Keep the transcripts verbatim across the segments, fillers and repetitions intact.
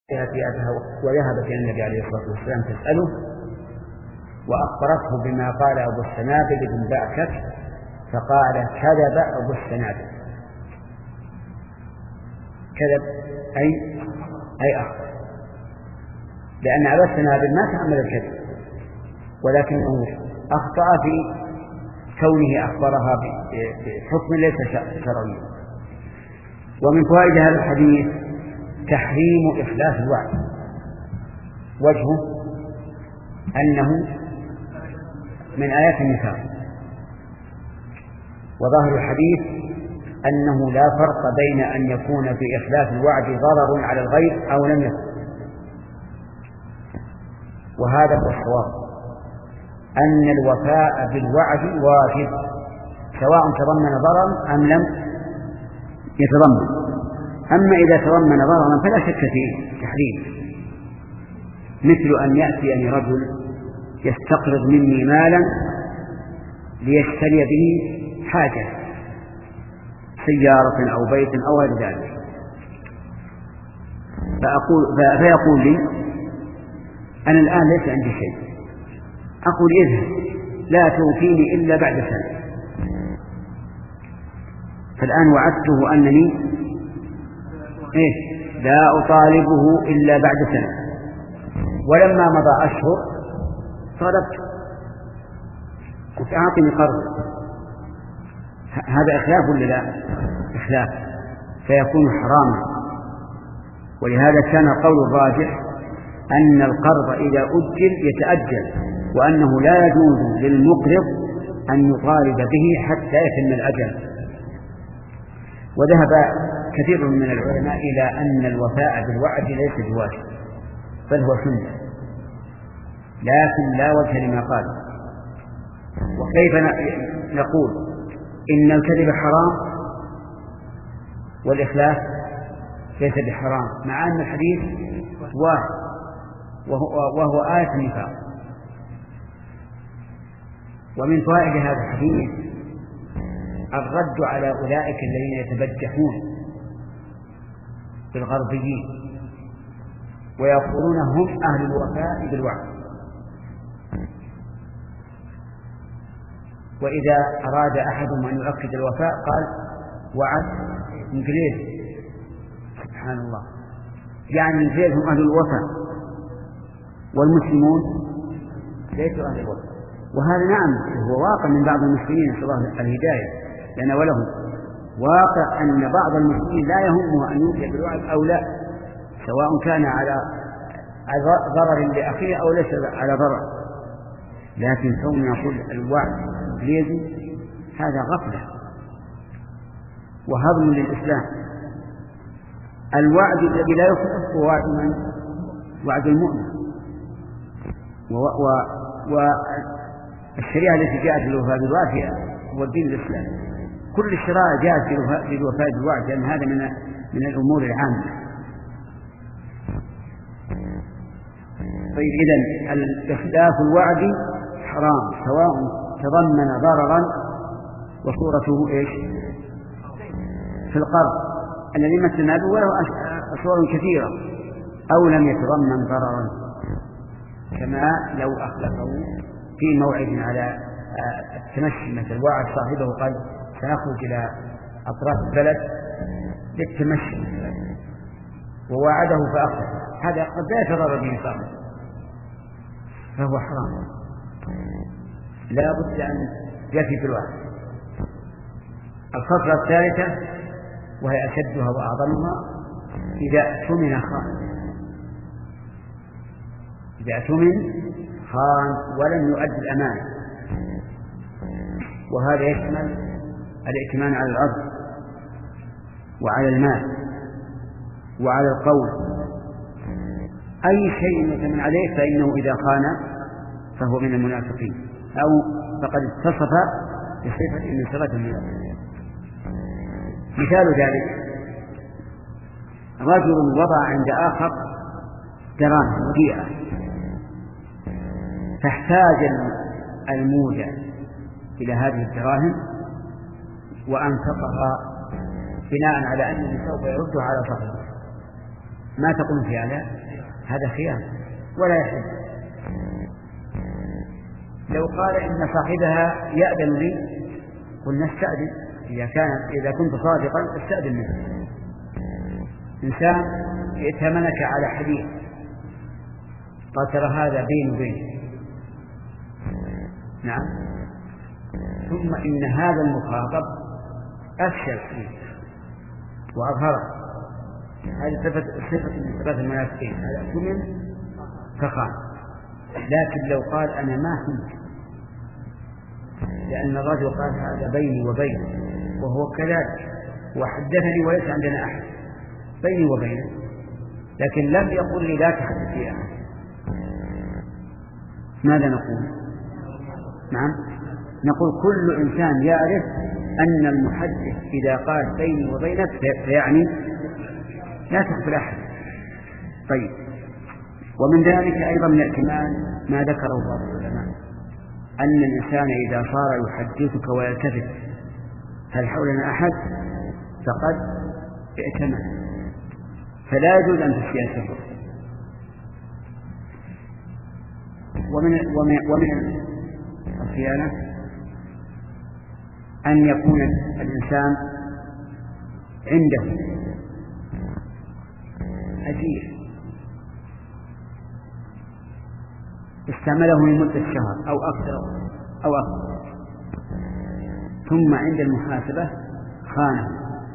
وذهبت إلى النبي عليه الصلاة والسلام تسأله، وأخبرته بما قال أبو السنابل بن بعكك، فقال: كذب أبو السنابل. كذب أي أي أخبر، لأن أبا السنابل ما تحمل الكذب، ولكنه أخطأ في كونه أخبرها بحكم ليس شرعي. ومن فوائد هذا الحديث تحريم إخلاف الوعد، وجهه أنه من آيات النفاق، وظاهر الحديث أنه لا فرق بين أن يكون في إخلاف الوعد ضرر على الغير أو لم يكن، وهذا هو الصواب، أن الوفاء بالوعد واجب سواء تضمن ضررا أم لم يتضمن. أما إذا تضمن ضررا فلا شك في تحريم، مثل أن يأتيني رجل يستقرض مني مالا ليشتري به حاجة، سيارة أو بيت أو غير ذلك، فأقول فيقول لي: أنا الآن ليس عندي شيء. أقول: اذهب لا توفيني إلا بعد سنة. فالآن وعدته أنني إيه لا أطالبه إلا بعد سنة، ولما مضى أشهر طلبت قلت: أعطني قرض. هذا إخلاف ولا لا؟ إخلاف، فيكون حراما. ولهذا كان القول الراجح أن القرض إذا أجل يتأجل، وأنه لا يجوز للمقرض أن يطالب به حتى يتم الأجل. وذهب كثير من العلماء إلى أن الوفاء بالوعد ليس بواجب، بل هو سنة، لكن لا وجه لما قال. وكيف نقول إن الكذب حرام والإخلاف ليس بحرام، مع أن الحديث واحد وهو, وهو آية النفاق؟ ومن فوائد هذا الحديث الرد على أولئك الذين يتبجحون بالغربيين ويقولون هم أهل الوفاء بالوعد، وإذا أراد أحدهم أن يؤكد الوفاء قال: وعد إنجليز. سبحان الله، يعني الإنجليز هم أهل الوفاء والمسلمون ليسوا أهل الوفاء. وهذا نعم هو واقع من بعض المسلمين، نسأل الله الهداية لنا ولهم. واقع أن بعض المسلمين لا يهمه أن يوفي بالوعد أو لا، سواء كان على ضرر لأخيه أو ليس على ضرر، لكن كون يقول الوعد إنجليزي هذا غفلة وهضم للإسلام. الوعد الذي لا يخلف هو وعد من؟ وعد المؤمن. والشريعة التي جاءت للوفاء بالوعد هو الدين الإسلامي. كل الشرائع جاءت للوفاء بالوعد، لأن هذا من من الأمور العامة. طيب، إذن الإخلاف الوعد حرام سواء تضمن ضررا، وصورته إيش؟ في القرض الذي مثلنا به، وله صور كثيرة، أو لم يتضمن ضررا، كما لو أخلفه في موعد على التمشي، مثل وعد صاحبه قال: سنخرج إلى أطراف البلد للتمشي، ووعده فأخلف، هذا قد لا يتضرر به صاحبه، فهو حرام، لا بد أن يفي في الوعد. الخطرة الثالثة وهي أشدها وأعظمها: إذا اؤتمن خان. إذا اؤتمن خان ولم يؤدي الأمانة، وهذا يشمل الائتمان على الأرض وعلى المال وعلى القول، أي شيء يؤتمن عليه فإنه إذا خان فهو من المنافقين، أو فقد اتصف بصفة من صفات المنافقين. مثال ذلك: رجل وضع عند آخر دراهم وديعة، فاحتاج المودع إلى هذه الدراهم وأنفقها بناء على أنه سوف يردها على صاحبه، ما تقوم في هذا هذا خيانة ولا يحل. لو قال إن صاحبها يأذن لي قلنا استأذن، إذا كان إذا كنت صادقا استأذن منه. إنسان ائتمنك على حديث قال ترى هذا بيني وبينك، نعم، ثم إن هذا المخاطب أفشى الحديث وأظهره، هذه صفة صفة من صفات المنافقين، هذا اؤتمن فخان. لكن لو قال أنا ما كنت، لأن الرجل قال هذا بيني وبينه وهو كذلك وحدثني وليس عندنا أحد بيني وبينه، لكن لم يقل لي لا تحدث لي أحد، ماذا نقول؟ نعم، نقول كل إنسان يعرف أن المحدث إذا قال بيني وبينك فيعني لا تخبر أحد. طيب، ومن ذلك أيضا من الائتمان ما ذكره بعض العلماء أن الإنسان إذا صار يحدثك ويلتفت هل حولنا أحد فقد ائتمن، فلا يجوز أن تفشي سره. ومن ومن ومن الخيانة أن يكون الإنسان عنده أجير استعمله لمدة شهر أو أكثر أو أكثر، ثم عند المحاسبة خانه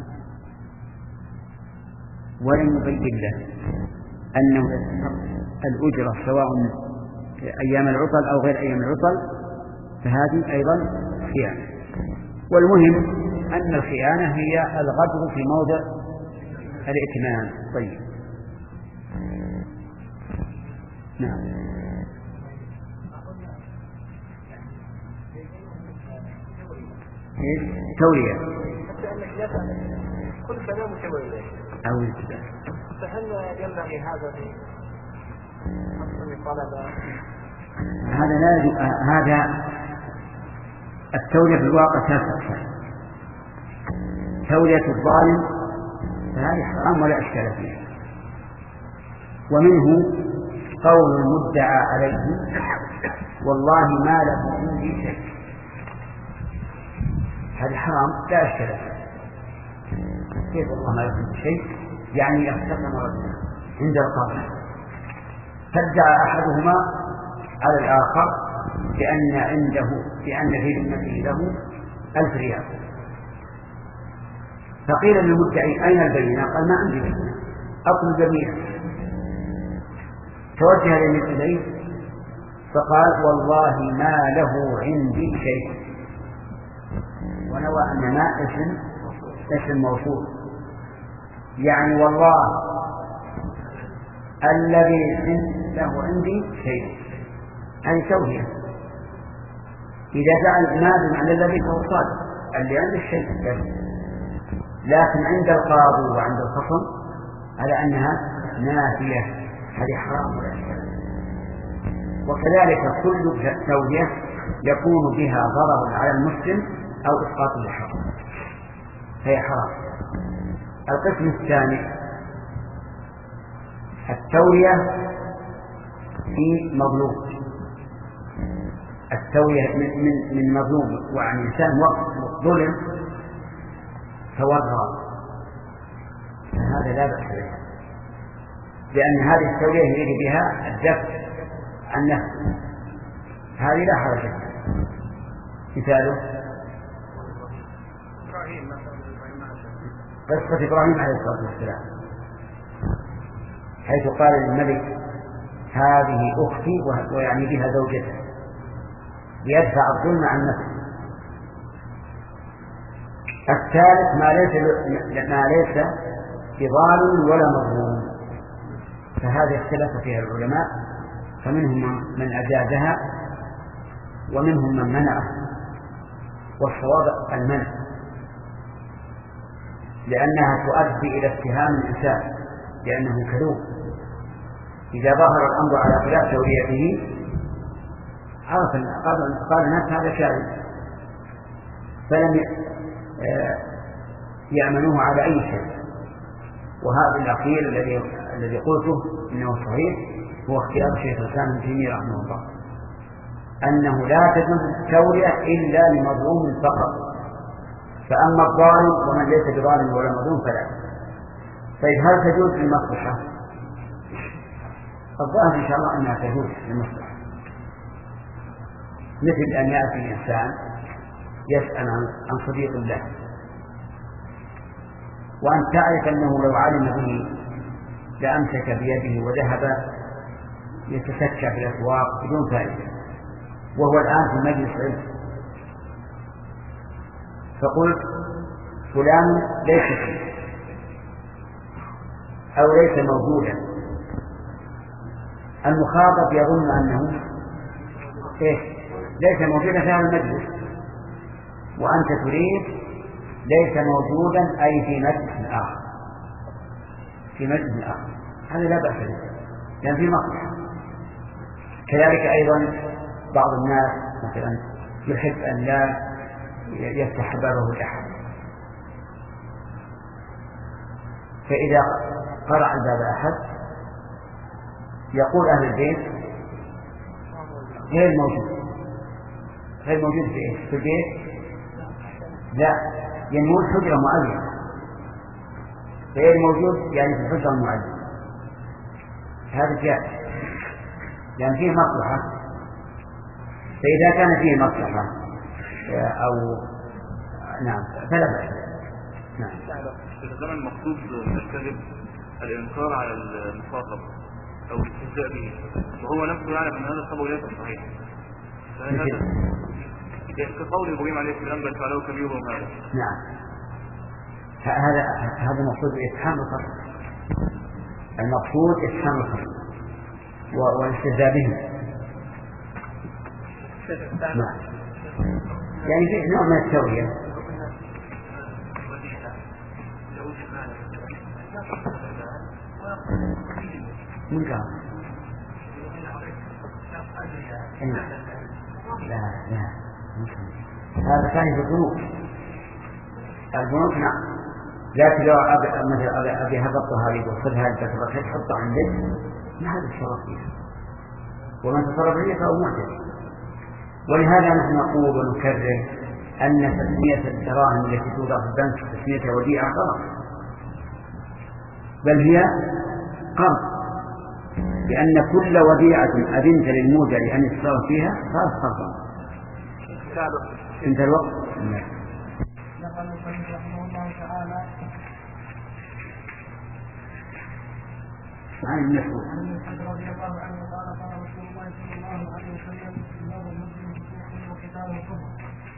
ولم يبين له أنه يستحق الأجرة سواء أيام العطل أو غير أيام العطل، فهذه أيضا خيانة. والمهم أن الخيانة هي الغدر في موضع الائتمان. طيب، نعم. تورية كل كلام تورية أو الكتاب، فهل ينبغي هذا في طلبة؟ هذا لا هذا التورية في الواقع ثلاثة، تورية الظالم فهذه حرام ولا إشكال فيها، ومنه قول المدعى عليه والله ما له عندي شيء، هذا حرام لا إشكال فيه. كيف والله ما له عندي شيء؟ يعني يختصم رجلا عند القاضي فادعى أحدهما على الآخر بأن عنده بأن في ذمته له ألف ريال، فقيل للمدعي أين البينة؟ قال ما عندي بينة، أطلب جميعا. توجه إليه فقال والله ما له عندي شيء، ونوى أن ما اسم اسم موصول، يعني والله الذي له عندي شيء، هذه توهية. إذا جعل نادم على الذي فهو صادق اللي عنده الشيء، لكن عند القاضي وعند الخصم على أنها نافية، هذه حرام ولا شيء. وكذلك كل توهية يكون بها ضرر على المسلم أو إسقاط للحق هي حرام. القسم الثاني التورية في مظلوم، التورية من من من مظلوم وعن إنسان وقت ظلم تورى، فهذا لا بأس به، لأن هذه التورية يريد بها الدفع عن نفسه، هذه لا حرج فيها. مثاله قصة إبراهيم عليه الصلاة والسلام، حيث قال للملك هذه أختي ويعني بها زوجته ليدفع الظلم عن نفسه. الثالث ما ليس ما ليس بظالم ولا مظلوم، فهذه اختلف فيها العلماء، فمنهم من أجازها ومنهم من منعه، والصواب المنع، لأنها تؤدي إلى اتهام الإنسان لأنه كذوب. إذا ظهر الأمر على خلاف توريته عرف قال الناس هذا كاذب، فلم يأمنوه على أي شيء. وهذا الأخير الذي الذي قلته إنه صحيح هو اختيار شيخ الإسلام ابن تيمية رحمه الله، أنه لا تجوز التورية إلا لمظلوم فقط، فأما الظالم ومن ليس بظالم ولا مظلوم فلا. طيب هل تجوز للمصلحة؟ الظاهر إن شاء الله أنها تجوز للمصلحة، مثل أن يأتي إنسان يسأل عن صديق الله وأن تعرف أنه لو علم به لأمسك بيده وذهب يتسكى في الأسواق بدون فائدة، وهو الآن في مجلس علم، فقلت فلان ليس فيه أو ليس موجودا، المخاطب يظن أنه إيه؟ ليس موجودا في هذا المجلس، وأنت تريد ليس موجودا أي في مجلس آخر، في مجلس آخر، هذا لا بأس به لأن في مصلحة. كذلك أيضا بعض الناس مثلا يحب أن لا يفتح بابه لأحد، فإذا قرع الباب أحد يقول أهل البيت غير موجود، غير موجود في إيه؟ في البيت؟ لا، ينمو حجرة معينة، غير موجود يعني في الحجرة المعينة، هذا جائز لأن فيه مصلحة. فإذا كان فيه مصلحة أو نعم فلا بأس. نعم. استخدام المقصود من الكذب الإنكار على المخاطب أو الاستهزاء به، وهو نفسه يعلم أن هذا الخبر ليس صحيح، كقول إبراهيم عليه السلام بل فعله كبيرهم هذا. نعم، هذا هذا المقصود إفهام الخطأ، المقصود إفهام الخطأ والاستهزاء به. نعم، يعني في نوع من التورية. من قال؟ لا لا هذا ثاني في البنوك. البنوك نعم، لكن لو مثلا أبي هبطها لي وخذها أنت تبغى تحطها عندك ما هذا الشرف فيها، ومن تصرف فيه فهو معتدي. ولهذا نحن نقول ونكرر أن تسمية الدراهم التي توضع في البنك تسمية وديعة غلط، بل هي قرض، لأن كل وديعة أذنت للمودع لأن يتصرف فيها صارت قرضا. انت الوقت. نقل المصنف رحمه الله تعالى عن المسعود رضي الله عنه قال قال رسول الله صلى الله عليه وسلم باب المسلم بسوء وقتاله كفر،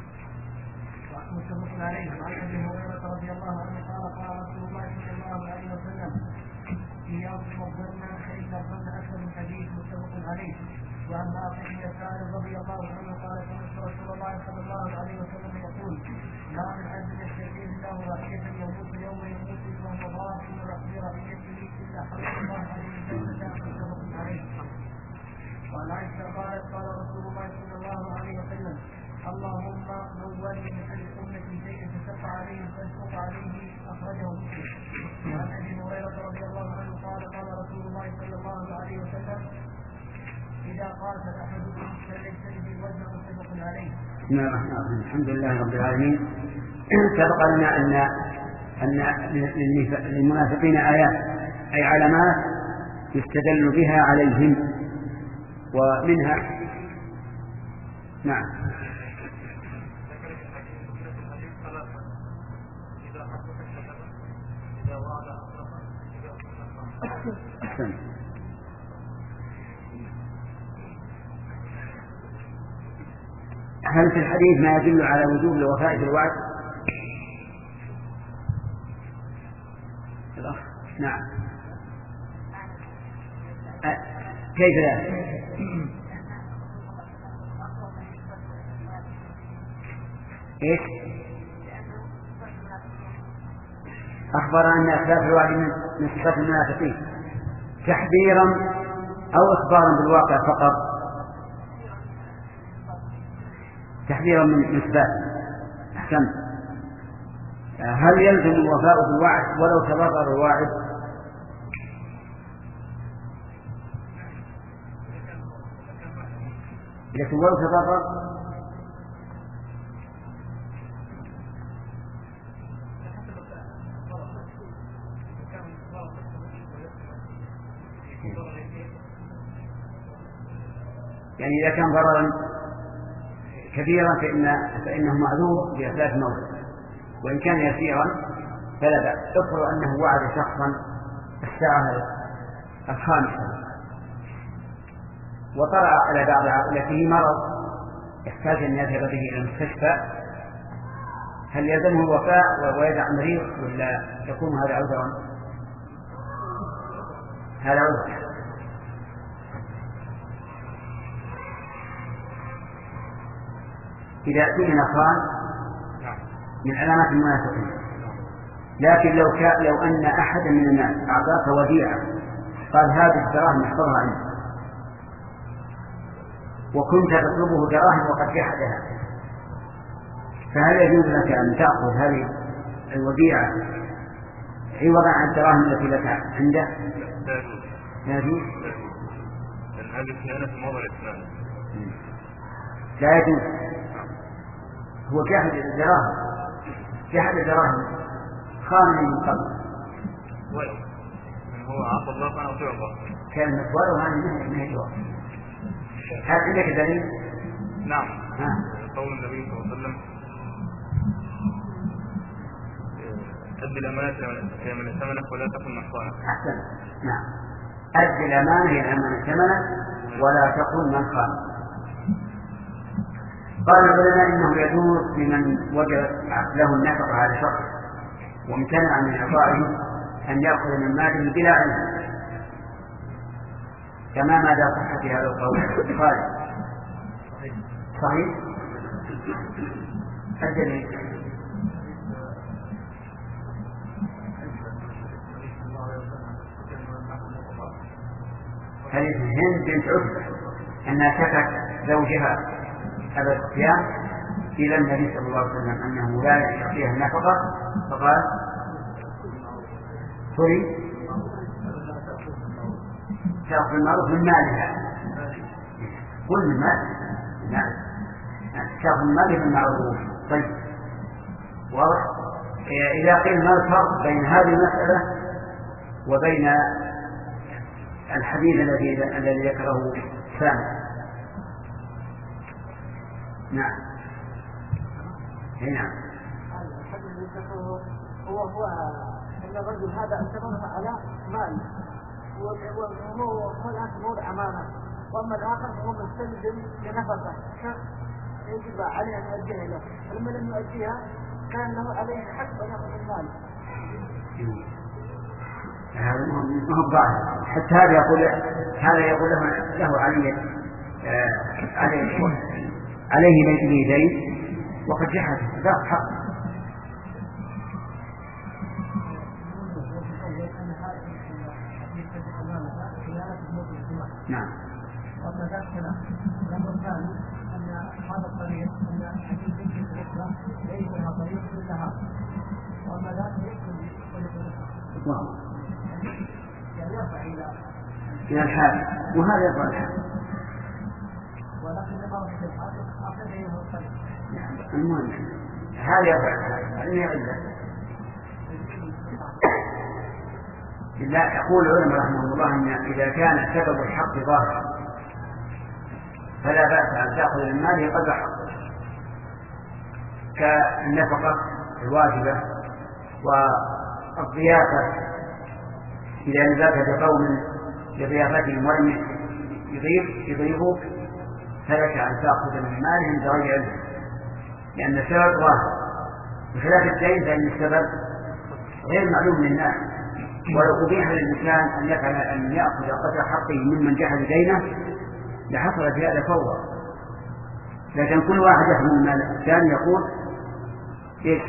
متفق عليه. وعن ابي هريره رضي الله عنه قال قال رسول الله صلى الله عليه وسلم اياكم والظن فان الظن اكثر من حديث، متفق عليه. وعن نافع بن يسار رضي الله عنه قال سمعت رسول الله صلى الله عليه وسلم يقول ما من عبد يستجيب له رعيه يموت يوم يموت وهو ضار برعيته الا حرم الله عليه الجنه، متفق عليه. وعن عائشه قالت قال رسول الله صلى الله عليه وسلم اللهم من ولي من اهل امه شيئا فشق عليه فاشفق عليه، اخرجه مسلم. وعن ابي هريره رضي الله عنه قال قال رسول الله صلى الله عليه وسلم اذا قاتل احدكم فليجتنب الوزن، متفق عليه. بسم الله الرحمن الرحيم، الحمد لله رب العالمين. سبق لنا ان ان للمنافقين ايات اي علامات يستدل بها عليهم، ومنها نعم أحسن. هل في الحديث ما يدل على وجوب الوفاء بالوعد؟ نعم. أه. كيف ذلك؟ إيش؟ أخبر أن أخلاف الوعد من صفات المنافقين تحذيرا أو إخبارا بالواقع فقط؟ تحذيرا من إثبات. أحسن. هل يلزم الوفاء بالوعد ولو تضرر الواعد؟ لكن ولو تضرر يعني إذا كان ضررا كبيرا فإن فإنه معذور بإحداث موت، وإن كان يسيرا فلا بأس. افرض أنه وعد شخصا الساعة الخامسة وطرأ على بعض عائلته مرض يحتاج أن يذهب به إلى المستشفى، هل يلزمه الوفاء ويدع المريض ولا يكون هذا عذرا؟ هذا عذر. إذا اؤتمن خان من علامات المنافقين. لكن لو كان لو أن أحدا من الناس أعطاك وديعة قال هذه الدراهم احفظها عنه، وكنت تطلبه دراهم وقد جحدها، فهل يجوز لك أن تأخذ هذه الوديعة عوضا عن الدراهم التي لك عنده؟ لا يجوز. لأن هذه خيانة في موضع الإسلام. لا يجوز. هو جاحد الدراهم، جاحد الدراهم خان من قبل، هو عطى الله كان أطيع الله. كان مقبول وهذا ما هي جواب. هل عندك دليل؟ نعم. ها. قول النبي صلى الله عليه وسلم أد الأمانة هي من ثمنك ولا تكن نصانك. أحسن. نعم. أد الأمانة هي الأمانة ثمنك ولا تكن من خان. قال العلماء إنه يجوز لمن وجد له النفقة على شخص وامتنع من إعطائه أن يأخذ من ماله بلا علم، كما ماذا صحة هذا القول؟ قال صحيح. الدليل حديث هند بنت عتبة أنها شكت زوجها أبا سفيان إلى النبي صلى الله عليه وسلم أنه لا يعطيها النفقة، فقال فري تأخذ المعروف من مالها، كل من مال تأخذ المال من المعروف. طيب واضح. إذا قيل ما الفرق بين هذه المسألة وبين الحديث الذي الذي ذكره سامع؟ نعم. نعم. هو هو أن الرجل هذا اعتبرها على مال وهو هو الآن موضع أمانة، وأما الآخر هو مستلزم لنفقه يجب عليه أن يؤديها له، فلما لم يؤديها كان له عليه حق أن يأخذ المال. هذا ما هو ظاهر. حتى هذا يقول هذا يقول له له عليه آه عليه عليه بين يديه وقد جحد ذاك حق. نعم. وأما ذلك الأمر الثاني أن هذا الطريق أن حديث ذكر الإسلام ليس لها طريق إلا هذا، وأما ذلك يكون طريق الإسلام يعني يرفع إلى إلى الحال، وهذا يرفع الحال. ولكن لما في الحال أخذ إليه الطريق. المهم هذا يرفع الحال، هذا يعلم. لا يقول العلماء رحمه الله أن إذا كان سبب الحق ظاهرا فلا بأس أن تأخذ من ماله قدر حقه، كالنفقة الواجبة والضيافة. إذا نزلت بقوم لضيافتهم ولم يضيف يضيفوك فلك أن تأخذ من مالهم بغير علم، لأن السبب ظاهر، بخلاف الدين فإن السبب غير معلوم للناس. ولو أبيح للإنسان أن يفعل أن يأخذ قدر حقه ممن جحد دينه لحصل في هذا فوضى، لكن كل واحد يحمل المال الثاني يقول إيش؟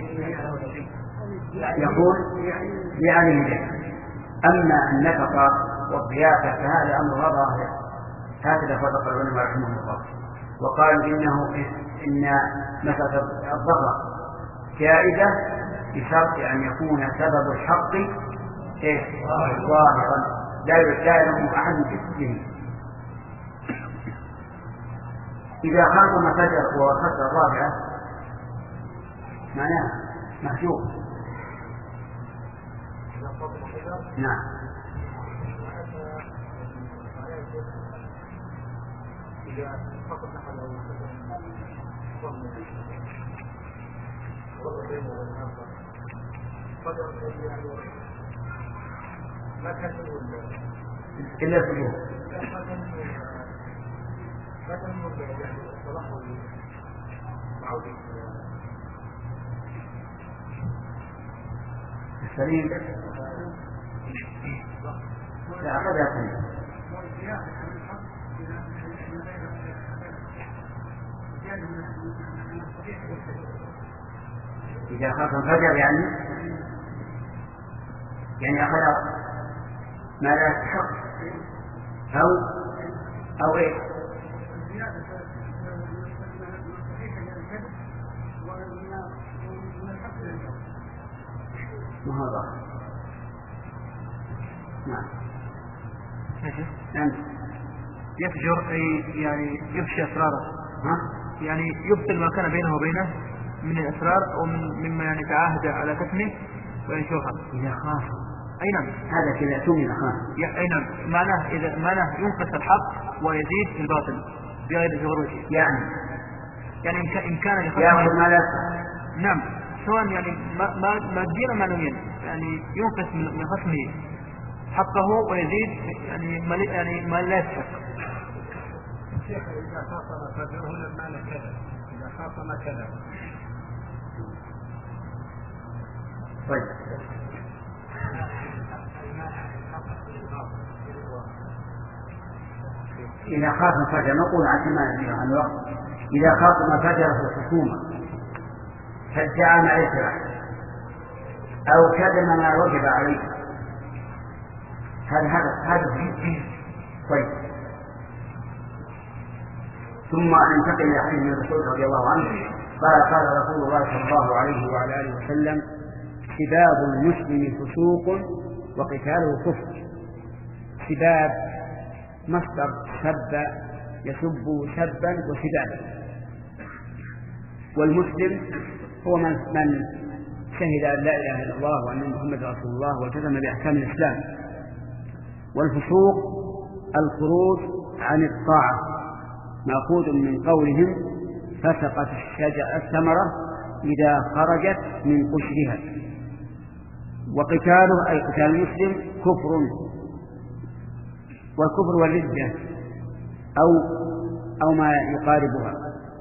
يقول لعليه دين. أما النفقة والضيافة فهذا أمر ظاهر، هكذا فرق العلماء رحمهم الله، وقالوا إنه إن مسألة الضرر جائزة بشرط أن يكون سبب الحق إيه؟ ظاهرا لا يعلم أحد به. إذا خاصم فجر وخسر الرابعة معناه محجوب. نعم. إذا فقط نحن لو والله بينه وبين الآخر فجر يعني ما كان إلا الفجور. ما كان يعني الصلاح والعودة السليم. لا هذا سليم. إذا خاف الفجر يعني يعني أخذ ما لا يستحق أو أو إيه؟ ما هو ظاهر. نعم. نعم. يفجر أي يعني يفشي أسراره. ها؟ يعني يبطل ما كان بينه وبينه من الأسرار أو من مما يعني تعاهد على كتمه وينشرها. إذا خاف. أي نعم. هذا كذا تومي خاف. أي نعم. معناه إذا معناه ينقص الحق ويزيد في الباطل بغير غير يعني. يعني إن كان إن كان يأخذ ما لا. نعم. سواء يعني ما ما ماديا معنويا يعني ينقص من خصمه حقه ويزيد يعني ما يعني ما لا يستحق. الشيخ إذا خاصم فجره المعنى كذا إذا خاصم كذا. طيب. إذا خاف الفجر نقول عشان ما ندري عن الوقت. إذا خاصم فجر في الخصومة فادعى ما ليس له أو كذب ما وجب عليه هذا هذا هذا طيب. ثم ننتقل إلى حديث ابن مسعود رضي الله عنه قال قال رسول الله صلى الله عليه وعلى آله وسلم سباب المسلم فسوق وقتاله كفر. سباب مصدر سب يسب سبا وسبابا، والمسلم هو من من شهد أن لا إله إلا الله وأن محمد رسول الله والتزم بأحكام الإسلام. والفسوق الخروج عن الطاعة مأخوذ من قولهم فسقت الشجرة الثمرة إذا خرجت من قشرها. وقتاله أي قتال المسلم كفر، والكفر والردة أو أو ما يقاربها.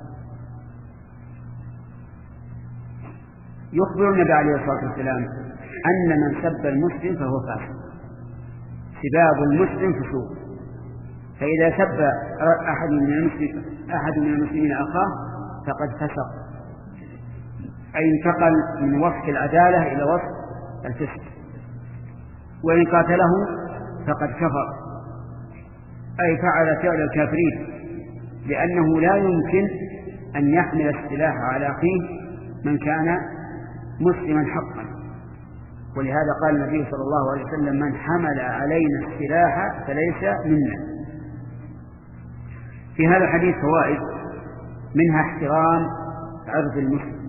يخبر النبي عليه الصلاة والسلام أن من سب المسلم فهو فاسق. سباب المسلم فسوق، فإذا سب أحد من المسلمين أحد من المسلمين أخاه فقد فسق، أي انتقل من وصف العدالة إلى وصف الفسق. وإن قاتله فقد كفر، أي فعل فعل الكافرين، لأنه لا يمكن أن يحمل السلاح على أخيه من كان مسلما حقا. ولهذا قال النبي صلى الله عليه وسلم من حمل علينا السلاح فليس منا. في هذا الحديث فوائد، منها احترام عرض المسلم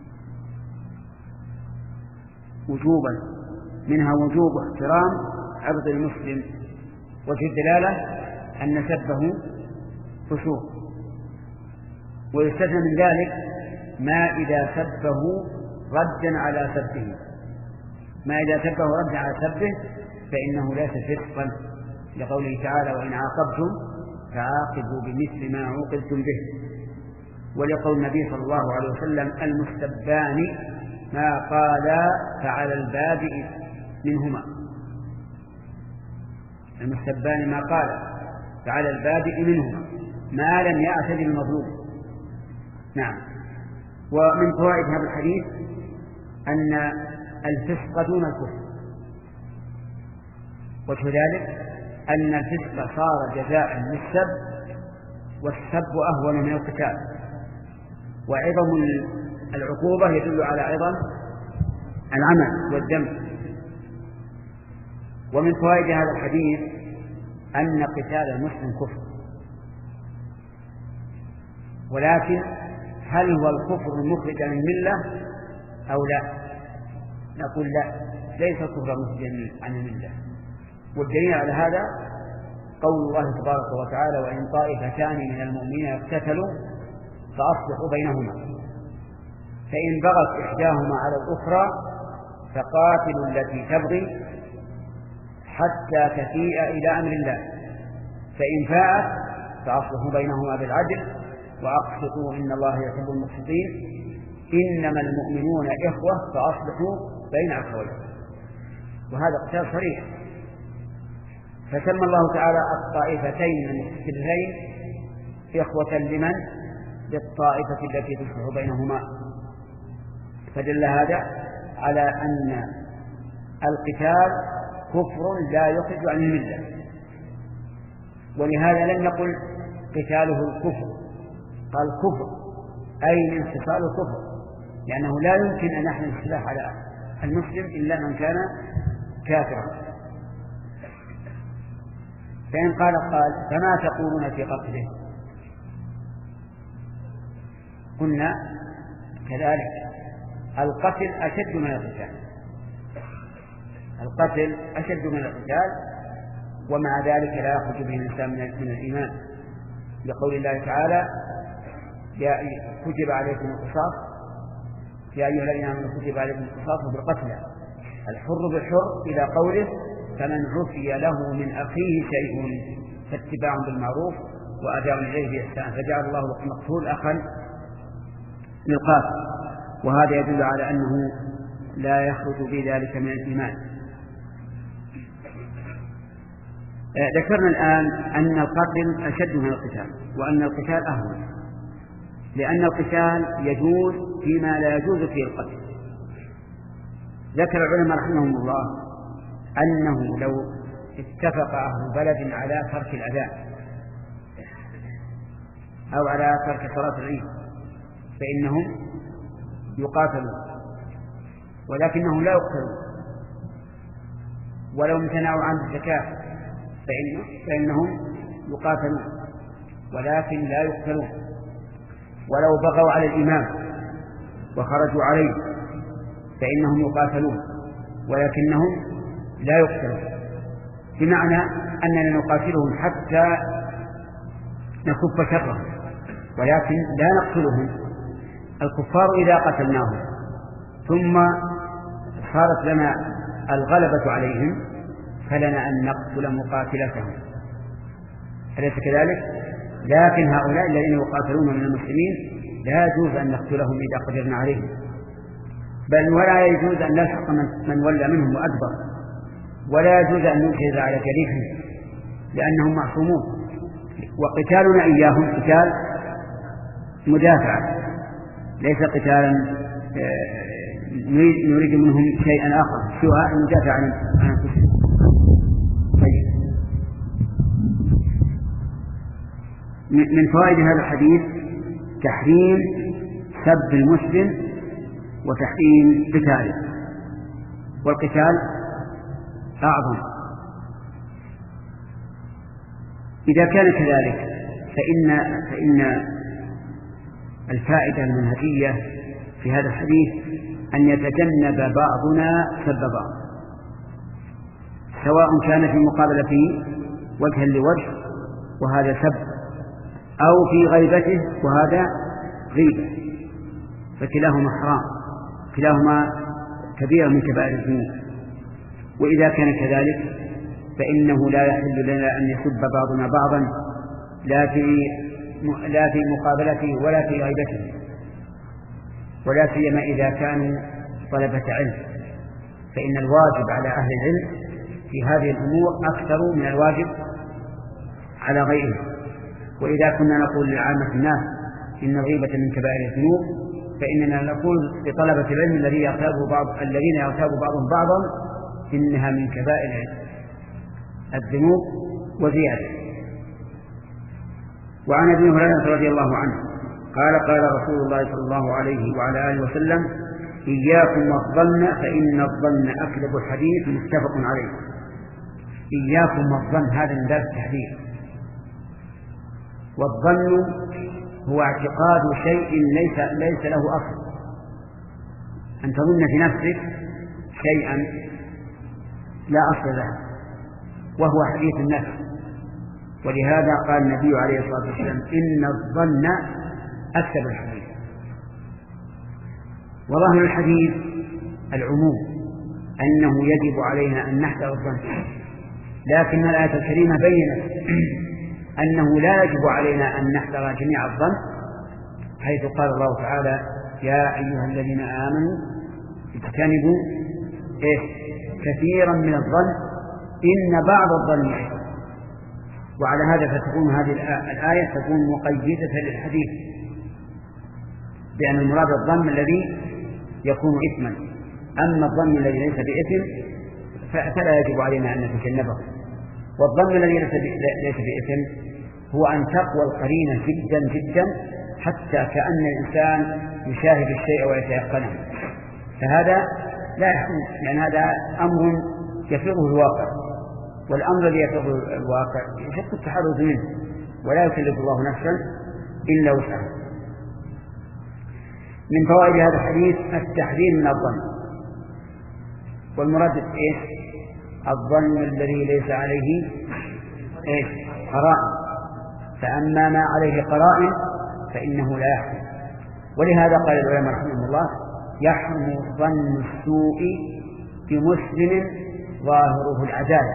وجوبا، منها وجوب احترام عرض المسلم، وفي الدلالة أن سبه فسوق. ويستثنى من ذلك ما إذا سبه ردا على سبه، ما إذا سبه ردا على سبه فإنه ليس فسقا، لقوله تعالى وإن عاقبتم فعاقبوا بمثل ما عوقبتم به، ولقول النبي صلى الله عليه وسلم المستبان ما قال فعلى البادئ منهما، المستبان ما قال فعلى البادئ منهما ما لم يعتد المظلوم. نعم. ومن فوائد هذا الحديث أن الفسق دون الكفر، وجه ذلك أن الفسق صار جزاء للسب، والسب أهون من القتال، وعظم العقوبة يدل على عظم العمل والذنب. ومن فوائد هذا الحديث أن قتال المسلم كفر، ولكن هل هو الكفر المخرج عن الملة أو لا؟ نقول لا، ليس الكفر المخرج عن الملة. والدليل على هذا قول الله تبارك وتعالى: وإن طائفتان من المؤمنين اقتتلوا فأصلحوا بينهما، فإن بغت إحداهما على الأخرى فقاتلوا التي تبغي حتى تفيء إلى أمر الله، فإن فاءت فأصلحوا بينهما بالعدل وأقسطوا إن الله يحب المقسطين، إنما المؤمنون إخوة فأصلحوا بين أخوين. وهذا قتال صريح، فسمى الله تعالى الطائفتين المقتتلين إخوة لمن؟ للطائفة التي تصلح بينهما. فدل هذا على أن القتال كفر لا يخرج عن الملة، ولهذا لم يقل قتاله الكفر، قال كفر أي انفصال الكفر، لأنه لا يمكن أن نحمل السلاح على المسلم إلا من كان كافرا. فإن قال قال فما تقولون في قتله؟ قلنا كذلك القتل أشد من القتال، القتل أشد من القتال، ومع ذلك لا يخرج به الإنسان من الإيمان، لقول الله تعالى: كتب عليكم القصاص يا أيها الذين آمنوا كتب عليكم القصاص بالقتلى الحر بالحر، إلى قوله: فمن عفي له من أخيه شيء فاتباع بالمعروف وأداء إليه بإحسان، فجعل الله المقتول أخا للقاتل. وهذا يدل على أنه لا يخرج بذلك من الإيمان. ذكرنا الآن أن القتل أشد من القتال، وأن القتال أهون، لأن القتال يجوز فيما لا يجوز فيه القتل. ذكر العلماء رحمهم الله أنه لو اتفق أهل بلد على ترك الأذان أو على ترك صلاة العيد فإنهم يقاتلون، ولكنهم لا يقتلون. ولو امتنعوا عن الزكاة فإنهم يقاتلون ولكن لا يقتلون. ولو بغوا على الإمام وخرجوا عليه فإنهم يقاتلون ولكنهم لا يقتلون، بمعنى أننا نقاتلهم حتى نكف شرهم ولكن لا نقتلهم. الكفار إذا قتلناهم ثم صارت لنا الغلبة عليهم فلنا أن نقتل مقاتلتهم، أليس كذلك؟ لكن هؤلاء الذين يقاتلون من المسلمين لا يجوز أن نقتلهم إذا قدرنا عليهم، بل ولا يجوز أن نلحق من ولى منهم وأدبر، ولا يجوز أن ننكز على جريحهم لأنهم معصومون. وقتالنا إياهم قتال مدافع، ليس قتالا نريد منهم شيئا آخر سوى أن ندافع عن أنفسهم. من فوائد هذا الحديث تحريم سب المسلم وتحريم قتاله، والقتال أعظم. إذا كان كذلك فإن, فإن الفائدة المنهجية في هذا الحديث أن يتجنب بعضنا سب بعض، سواء كان في مقابلته وجها لوجه وهذا سب، أو في غيبته وهذا غيبة، فكلاهما حرام، كلاهما كبيرة من كبائر الذنوب. وإذا كان كذلك فإنه لا يحل لنا أن يسب بعضنا بعضا لا في لا في مقابلته ولا في غيبته، ولا سيما إذا كانوا طلبة علم، فإن الواجب على أهل العلم في هذه الأمور أكثر من الواجب على غيرهم. وإذا كنا نقول لعامة الناس إن الغيبة من كبائر الذنوب فإننا نقول لطلبة العلم الذين يغتاب بعض الذين يغتاب بعضهم بعضا إنها من كبائر الذنوب وزيادة. وعن ابي هريرة رضي الله عنه قال قال رسول الله صلى الله عليه وعلى آله وسلم: إياكم والظن فإن الظن أكذب الحديث، متفق عليه. إياكم والظن، هذا من باب التحذير. والظن هو اعتقاد شيء ليس ليس له أصل، أن تظن في نفسك شيئا لا أصل له، وهو حديث النفس. ولهذا قال النبي عليه الصلاة والسلام إن الظن أكذب الحديث. وظاهر الحديث العموم أنه يجب علينا أن نحذر الظن، لكن الآية الكريمة بينت أنه لا يجب علينا أن نحذر جميع الظن، حيث قال الله تعالى يا أيها الذين آمنوا اجتنبوا إيه كثيرا من الظن إن بعض الظن إثم. وعلى هذا فتكون هذه الآية تكون مقيدة للحديث، بأن المراد الظن الذي يكون إثما، أما الظن الذي ليس بإثم فلا يجب علينا أن نتجنبه. والظن الذي ليس بإثم هو أن تقوى القرينة جدا جدا حتى كأن الإنسان يشاهد الشيء ويتيقنه، فهذا لا يحكم، لأن هذا أمر يفرضه الواقع، والأمر الذي يفرضه الواقع يشق التحرز منه، ولا يكلف الله نفسا إلا وسعها. من فوائد هذا الحديث التحذير من الظن، والمراد إيه؟ الظن الذي ليس عليه إيه؟ قرائن، فأما ما عليه قرائن فإنه لا يحرم. ولهذا قال العلماء رحمه الله يحرم ظن السوء بمسلم ظاهره العدالة،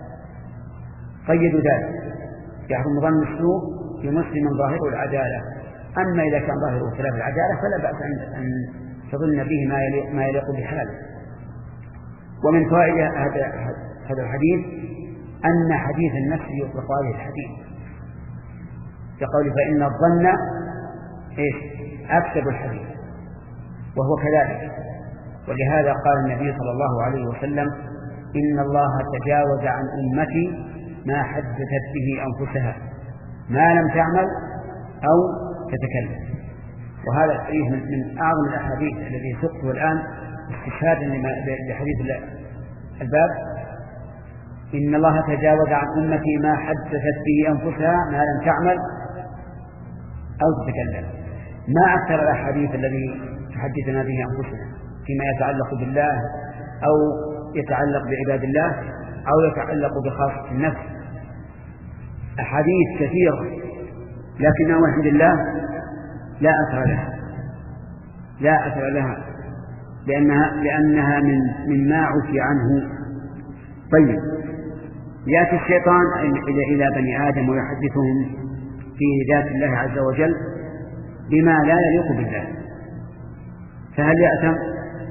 قيدوا ذلك، يحرم ظن السوء بمسلم ظاهره العدالة. أما إذا كان ظاهره خلاف العدالة فلا بأس أن تظن به ما يليق, ما يليق بحاله. ومن فوائد هذا الحديث أن حديث النفس يطلق عليه الحديث، كقوله فإن الظن إيش أكذب الحديث، وهو كذلك. ولهذا قال النبي صلى الله عليه وسلم إن الله تجاوز عن أمتي ما حدثت به أنفسها ما لم تعمل أو تتكلم. وهذا الحديث من أعظم الأحاديث الذي سقته الآن استشهادا لحديث الباب إن الله تجاوز عن أمتي ما حدثت به أنفسها ما لم تعمل أو تتكلم. ما أكثر الأحاديث الذي تحدثنا به أنفسنا فيما يتعلق بالله أو يتعلق بعباد الله أو يتعلق بخاصة النفس، أحاديث كثيرة، لكنها والحمد لله لا أثر لها لا أثر لها لأنها, لأنها من مما عفي عنه. طيب، يأتي الشيطان إلى إلى بني آدم ويحدثهم في ذات الله عز وجل بما لا يليق بالله، فهل يأتم؟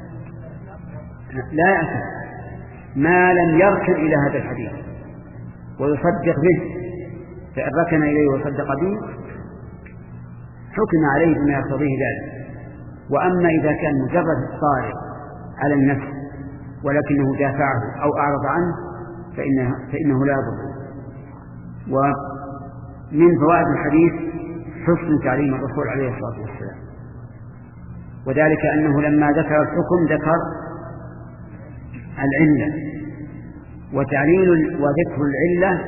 لا يأتم ما لم يركن إلى هذا الحديث ويصدق به، فإن ركن إليه وصدق به حكم عليه بما يقتضيه ذلك. وأما إذا كان مجرد الطارئ على النفس ولكنه دافعه أو أعرض عنه فإنه, فإنه لا يضر. ومن فوائد الحديث حسن تعليم الرسول عليه الصلاة والسلام، وذلك أنه لما ذكر الحكم ذكر العلة، وتعليل وذكر العلة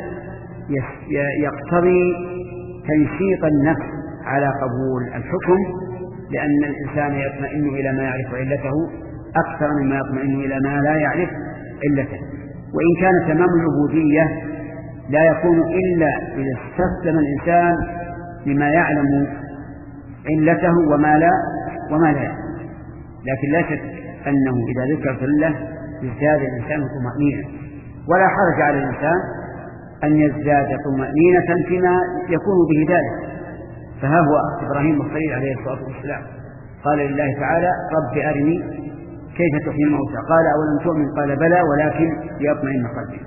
يقتضي تنشيط النفس على قبول الحكم، لأن الإنسان يطمئن إلى ما يعرف علته أكثر مما يطمئن إلى ما لا يعرف علته. وإن كان تمام العبودية لا يكون إلا إذا استسلم الإنسان لما يعلم علته وما لا وما لا يعلم. لكن لا شك أنه إذا ذكرت الله يزداد الإنسان طمأنينة، ولا حرج على الإنسان أن يزداد طمأنينة فيما يكون به ذلك. فها هو إبراهيم الخليل عليه الصلاة والسلام قال لله تعالى رب أرني كيف تحيي الموتى، قال أولم تؤمن، قال بلى ولكن ليطمئن قلبي.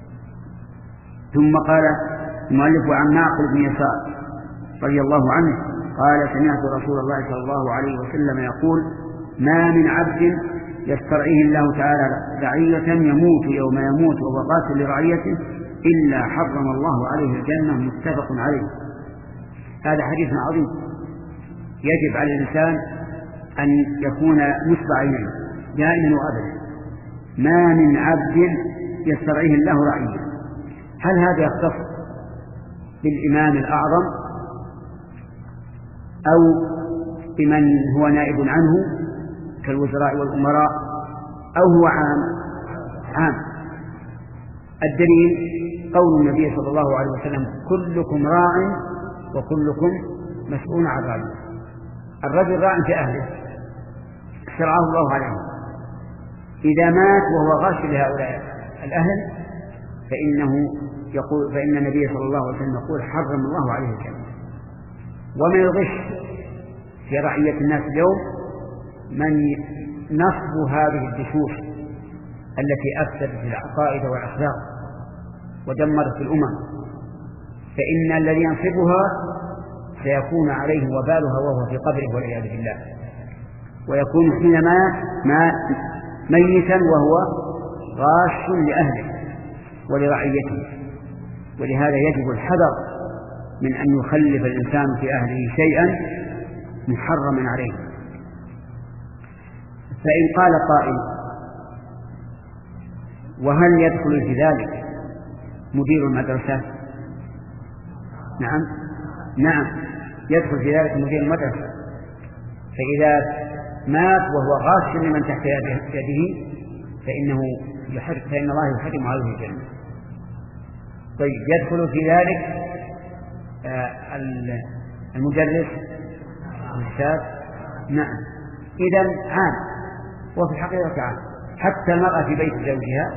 ثم قال المؤلف عن معقل بن يسار رضي الله عنه قال سمعت رسول الله صلى الله عليه وسلم يقول ما من عبد يسترعيه الله تعالى رعية يموت يوم يموت وهو قاتل لرعيته إلا حرم الله عليه الجنة، متفق عليه. هذا حديث عظيم يجب على الإنسان أن يكون نصب عينيه دائما وأبدا. ما من عبد يسترعيه الله رعية، هل هذا يختص بالإمام الأعظم أو بمن هو نائب عنه كالوزراء والأمراء، أو هو عام عام. الدليل قول النبي صلى الله عليه وسلم: كلكم راع وكلكم مسؤول عن رعيته. الرجل راع في أهله شرعه الله عليه، إذا مات وهو غاش لهؤلاء الأهل فإنه يقول فإن النبي صلى الله عليه وسلم يقول: حرم الله عليه الجنة. ومن الغش في رعية الناس اليوم من نصب هذه الدشوش التي أفسدت العقائد والأخلاق ودمرت الأمم، فإن الذي ينصبها سيكون عليه وبالها وهو في قبره والعياذ بالله، ويكون حينما مات ميتا وهو غاش لأهله ولرعيته. ولهذا يجب الحذر من أن يخلف الإنسان في أهله شيئا محرما عليه. فإن قال قائل: وهل يدخل في ذلك مدير المدرسة؟ نعم نعم يدخل في ذلك مدير المدرسة، فإذا مات وهو غاش لمن تحت يده فإنه يحرم، فإن الله يحرم عليه الجنة. طيب يدخل في ذلك المدرس الأستاذ؟ نعم. إذن عام، وفي الحقيقة عام. حتى المرأة في بيت زوجها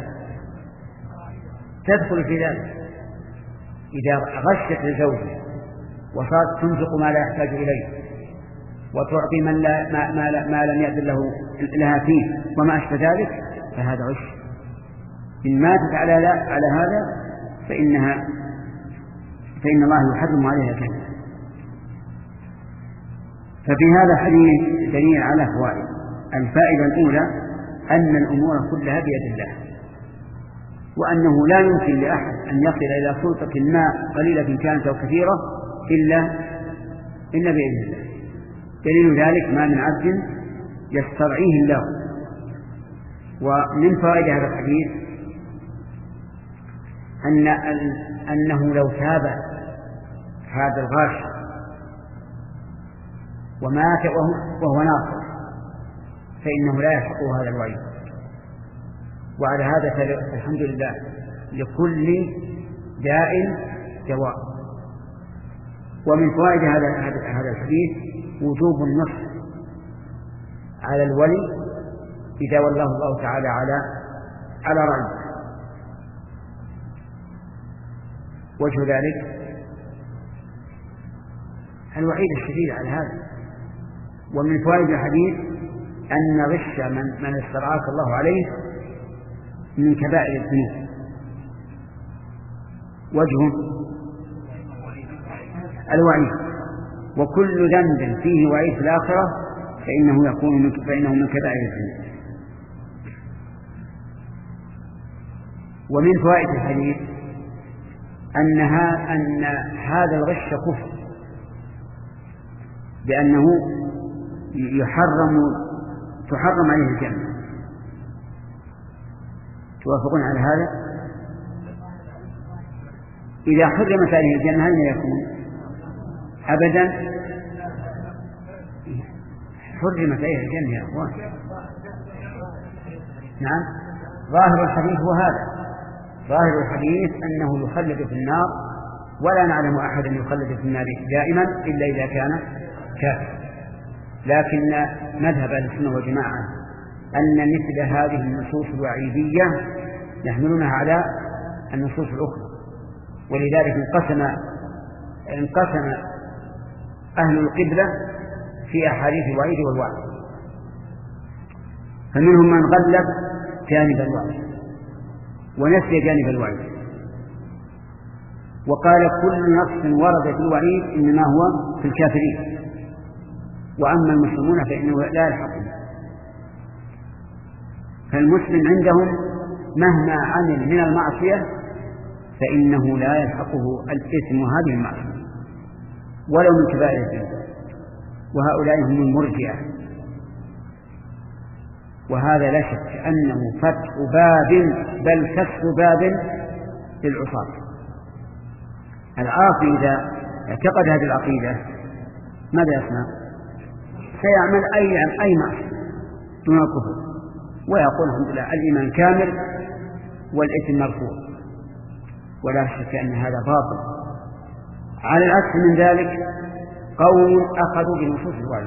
تدخل في ذلك إذا غشت لزوجها وصارت تنفق ما لا يحتاج إليه وتعطي من لا ما, ما, لا ما لم يأذن له لها فيه وما أشبه ذلك، فهذا غش. إن ماتت على, على هذا فإنها فإن الله يحرم عليها الجنة. ففي هذا الحديث دليل على فوائد. الفائدة الأولى أن الأمور كلها بيد الله، وأنه لا يمكن لأحد أن يصل إلى سلطة ما قليلة كانت أو كثيرة إلا إلا بإذن الله. دليل ذلك ما من عبد يسترعيه الله. ومن فوائد هذا الحديث أن أنه لو تاب هذا الغاش ومات وهو ناصر فإنه لا يحقه هذا الوعيد. وعلى هذا الحمد لله لكل داء دواء. ومن فوائد هذا هذا الحديث وجوب النصر على الولي إذا ولاه الله تعالى على على رعيته. وجه ذلك الوعيد الشديد على هذا. ومن فوائد الحديث أن غش من, من استرعاك الله عليه من كبائر الذنوب. وجهه الوعيد، وكل ذنب فيه وعيد في الآخرة فإنه يكون من فإنه من كبائر الذنوب. ومن فوائد الحديث أنها أن هذا الغش كفر، بأنه يحرم تحرم عليه الجنة. توافقون على هذا؟ إذا حرمت عليه الجنة هل يكون؟ أبدا، حرمت عليه الجنة يا أخوان. نعم، ظاهر الحديث هو هذا. ظاهر الحديث أنه يخلد في النار، ولا نعلم أحدا يخلد في النار دائما إلا إذا كان كافر. لكن مذهب أهل السنة والجماعة أن مثل هذه النصوص الوعيدية يحملونها على النصوص الأخرى، ولذلك انقسم انقسم أهل القبلة في أحاديث الوعيد والوعد، فمنهم من غلب جانب الوعد ونسي جانب الوعيد، وقال كل نص ورد في الوعيد إنما هو في الكافرين، وأما المسلمون فإنه لا يلحقهم. فالمسلم عندهم مهما عمل من المعصية فإنه لا يلحقه الإثم هذه المعصية ولو من كبائر الذنوب، وهؤلاء هم المرجئة. وهذا لا شك أنه فتح باب بل كسر باب للعصاة. العاصي إذا اعتقد هذه العقيدة ماذا يصنع؟ سيعمل أي أي معصية دون الكفر ويقول الحمد لله الإيمان كامل والإثم مرفوع، ولا شك أن هذا باطل. على العكس من ذلك قوم أخذوا بنصوص الوعيد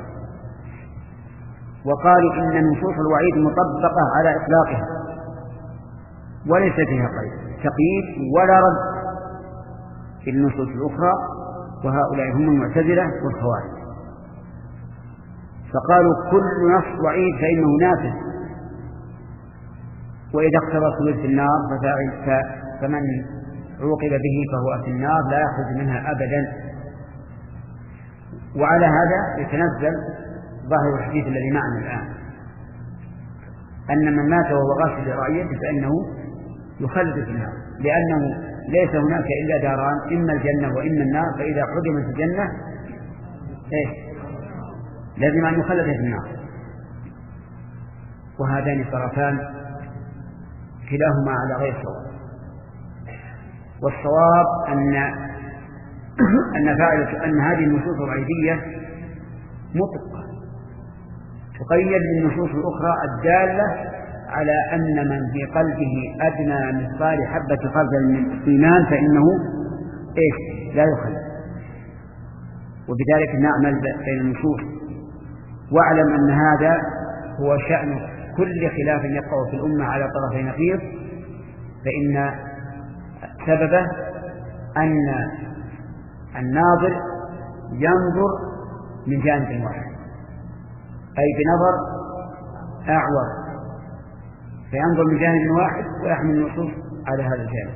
وقالوا إن نصوص الوعيد مطبقة على إطلاقها وليس فيها قيد تقييد ولا رد في النصوص الأخرى، وهؤلاء هم المعتزلة والخوارج. فقالوا كل نص وعيد فإنه نافذ، وإذا اقترص في النار فمن عوقب به فهو في النار لا يخرج منها أبدا. وعلى هذا يتنزل ظاهر الحديث الذي معنا الآن، أن من مات وهو غاش لرعيته فإنه يخلد في النار، لأنه ليس هناك إلا داران، إما الجنة وإما النار، فإذا حرمت الجنة إيه؟ لازم أن يخلد في النار. وهذان طرفان كلاهما على غير صواب، والصواب أن أن فاعل أن هذه النصوص الوعيدية مطلقة تقيد بالنصوص الأخرى الدالة على أن من في قلبه أدنى مثقال حبة خردل من إيمان فإنه إيش لا يخلد. وبذلك نعمل بين النصوص. واعلم أن هذا هو شأن كل خلاف يقع في الأمة على طرفي نقيض، فإن سببه أن الناظر ينظر من جانب واحد، أي بنظر أعور، فينظر من جانب واحد ويحمل النصوص على هذا الجانب.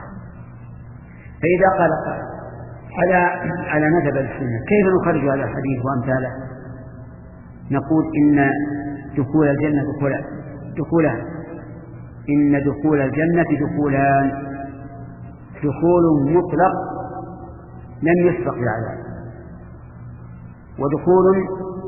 فإذا قال قال على على مذهب السنة كيف نخرج هذا الحديث وأمثاله؟ نقول إن دخول الجنة دخولان دخولان إن دخول الجنة دخولان دخول مطلق لم يسبق بعذاب، ودخول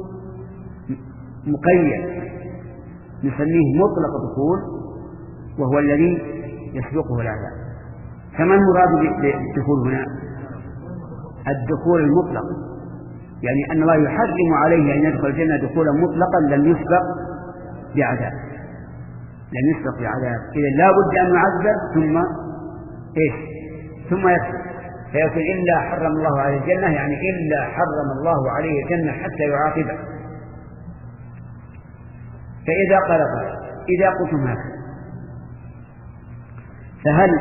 مقيد نسميه مطلق دخول وهو الذي يسبقه العذاب. فما المراد بالدخول هنا؟ الدخول المطلق، يعني أن الله يحرم عليه أن يدخل الجنة دخولا مطلقا لم يسبق بعذاب، لم يسبق بعذاب. إذا لا بد أن يعذب ثم إيش ثم يدخل، فيقول إلا حرم الله عليه الجنة، يعني إلا حرم الله عليه الجنة حتى يعاقبه. فإذا قال إذا قلتم هكذا فهل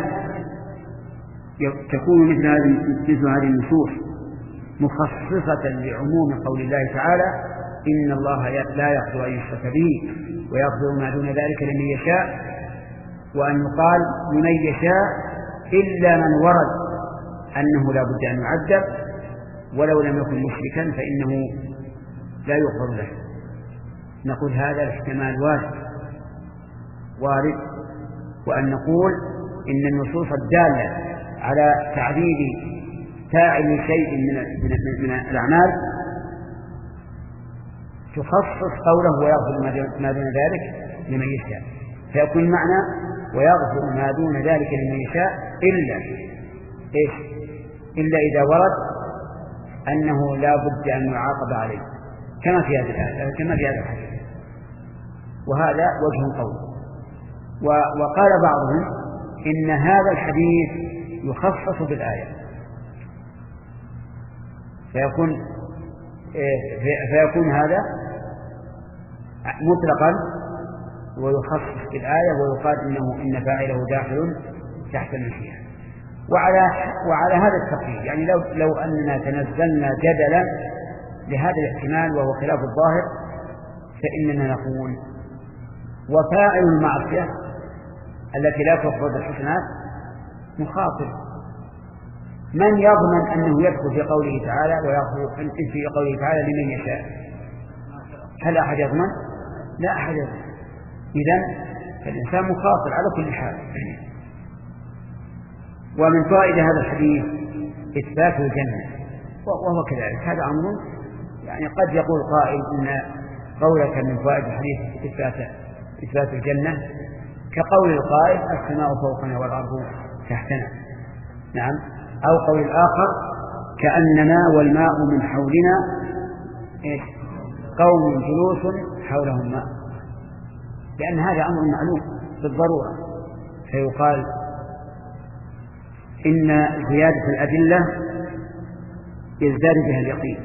تكون مثل هذه مثل هذه النصوص مخصصة لعموم قول الله تعالى إن الله لا يغفر أن يشرك به ويغفر ما دون ذلك لمن يشاء، وأن يقال لمن يشاء إلا من ورد أنه لا بد أن يعذب ولو لم يكن مشركا فإنه لا يغفر له؟ نقول هذا الاحتمال وارد وارد وأن نقول إن النصوص الدالة على تعذيب فاعل شيء من من الأعمال تخصص قوله ويغفر ما دون ذلك لمن يشاء، فيكون المعنى ويغفر ما دون ذلك لمن يشاء إلا إيش إلا إذا ورد أنه لا بد أن يعاقب عليه كما في هذه الآية كما في هذا الحديث. وهذا وجه قول. وقال بعضهم إن هذا الحديث يخصص بالآية، فيكون فيكون هذا مطلقا ويخصص بالآية، ويقال إنه إن فاعله داخل تحت المشيئة. وعلى وعلى هذا التقييد يعني لو لو أننا تنزلنا جدلا لهذا الاحتمال وهو خلاف الظاهر فإننا نقول وفاعل المعصية التي لا تفرض الحسنات مخاطر. من يضمن أنه يدخل في قوله تعالى ويغفر في قوله تعالى لمن يشاء؟ هل أحد يضمن؟ لا أحد يضمن. إذن فالإنسان مخاطر على كل حال. ومن فائدة هذا الحديث إثبات الجنة، وهو كذلك هذا أمر يعني قد يقول قائل إن قولك من فائد الحديث إثبات إثبات الجنة كقول القائل السماء فوقنا والأرض تحتنا، نعم، أو قول الآخر كأننا والماء من حولنا إيش؟ قوم جلوس حولهم ماء، لأن هذا أمر معلوم بالضرورة، فيقال إن زيادة الأدلة يزداد بها اليقين،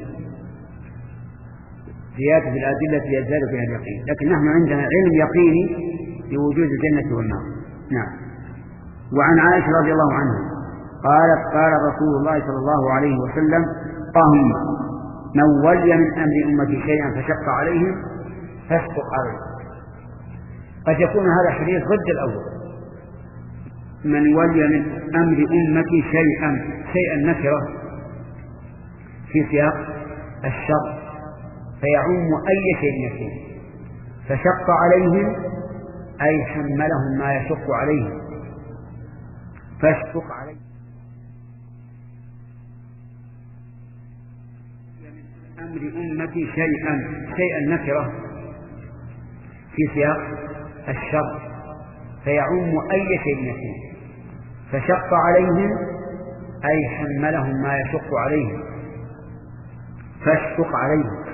زيادة الأدلة يزداد بها اليقين، لكن نحن عندنا علم يقيني بوجود الجنة والنار. نعم. وعن عائشة رضي الله عنها قالت قال رسول الله صلى الله عليه وسلم اللهم من ولي من أمر أمتي شيئا فشق عليهم فاشقق عليه. قد يكون هذا الحديث ضد الأول، من ولي من أمر أمتي شيئا، شيئا نكرة في سياق الشر فيعم أي شيء يكون، فشق عليهم أي حملهم ما يشق عليهم، فاشقق عليهم أمر أمتي شيئا، شيئا نكرة في سياق الشر فيعم أي شيء يكون، فشق عليهم أي حملهم ما يشق عليهم، فاشقق عليهم.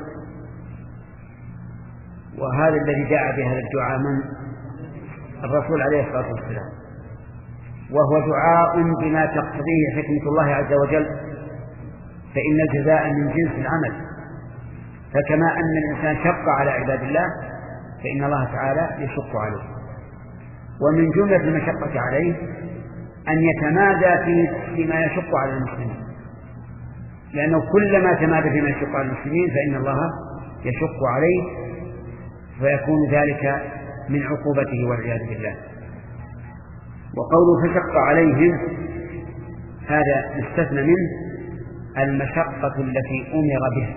وهذا الذي جاء بهذا الدعاء من الرسول عليه الصلاة والسلام، وهو دعاء بما تقتضيه حكمة الله عز وجل، فإن الجزاء من جنس العمل، فكما أن الإنسان شق على عباد الله فإن الله تعالى يشق عليه. ومن جملة المشقة عليه أن يتمادى فيما يشق على المسلمين، لأنه كلما تمادى فيما يشق على المسلمين فإن الله يشق عليه، فيكون ذلك من عقوبته والعياذ بالله. وقوله فشق عليهم هذا مستثنى منه المشقة التي أمر بها،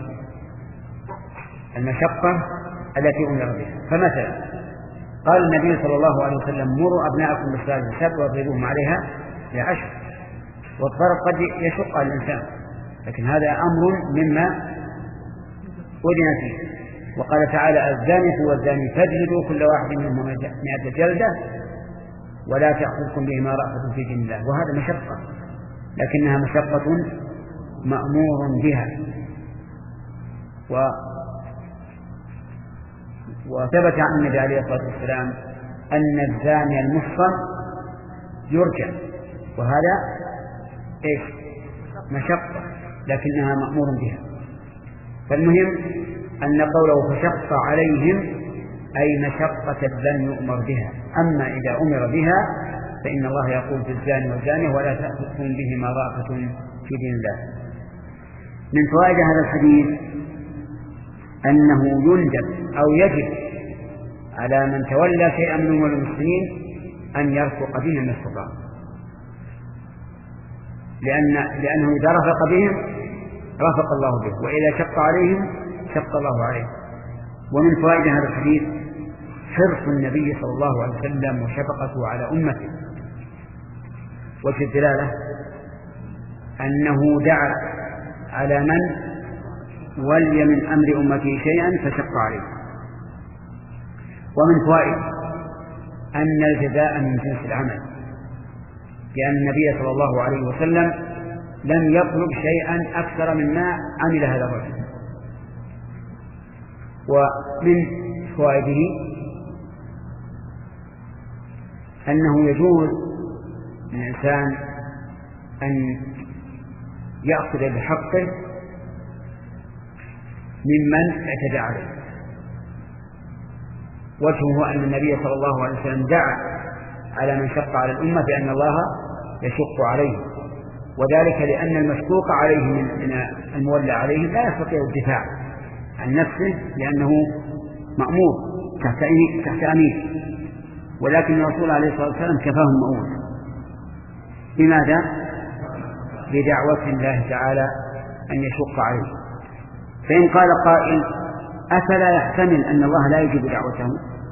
المشقة التي أمر بها. فمثلا قال النبي صلى الله عليه وسلم مروا أبناءكم بالصلاة السبع واضربوهم عليها لعشر، والضرب قد يشق على الإنسان، لكن هذا أمر مما أذن فيه. وقال تعالى الزانية والزاني فاجلدوا كل واحد منهم مئة جلدة ولا تأخذكم بهما رأفة في دين الله، وهذا مشقة، لكنها مشقة مأمور بها. و وثبت عن النبي عليه الصلاة والسلام أن الزاني المحصن يرجع، وهذا إيش؟ مشقة، لكنها مأمور بها. فالمهم أن قوله فشق عليهم أي مشقة لم يؤمر بها، أما إذا أمر بها فإن الله يقول في الزاني والزانية ولا تأخذكم بهما رأفة في دين الله. من فوائد هذا الحديث أنه يندب أو يجب على من تولى شيئا من أمور المسلمين أن يرفق بهم ما استطاع، لأن لأنه إذا رفق بهم رفق الله به، وإذا شق عليهم شق الله عليه. ومن فوائد هذا الحديث حرص النبي صلى الله عليه وسلم وشفقته على أمته، وفي الدلالة أنه دعا على من ولي من أمر أمته شيئا فشق عليه. ومن فوائد أن الجزاء من جنس العمل، لأن النبي صلى الله عليه وسلم لم يطلب شيئا أكثر مما عمل هذا الرجل. ومن فوائده أنه يجوز للإنسان أن يأخذ بحقه ممن اعتدى عليه. وجهه أن النبي صلى الله عليه وسلم دعا على من شق على الأمة بأن الله يشق عليه، وذلك لأن المشقوق عليه من المولى عليه لا يستطيع الدفاع عن نفسه لأنه مأمور تحت أمير، ولكن الرسول عليه الصلاة والسلام كفاه المؤونة. لماذا؟ بدعوة الله تعالى أن يشق عليه. فإن قال قائل أفلا يحتمل أن الله لا يجيب دعوته؟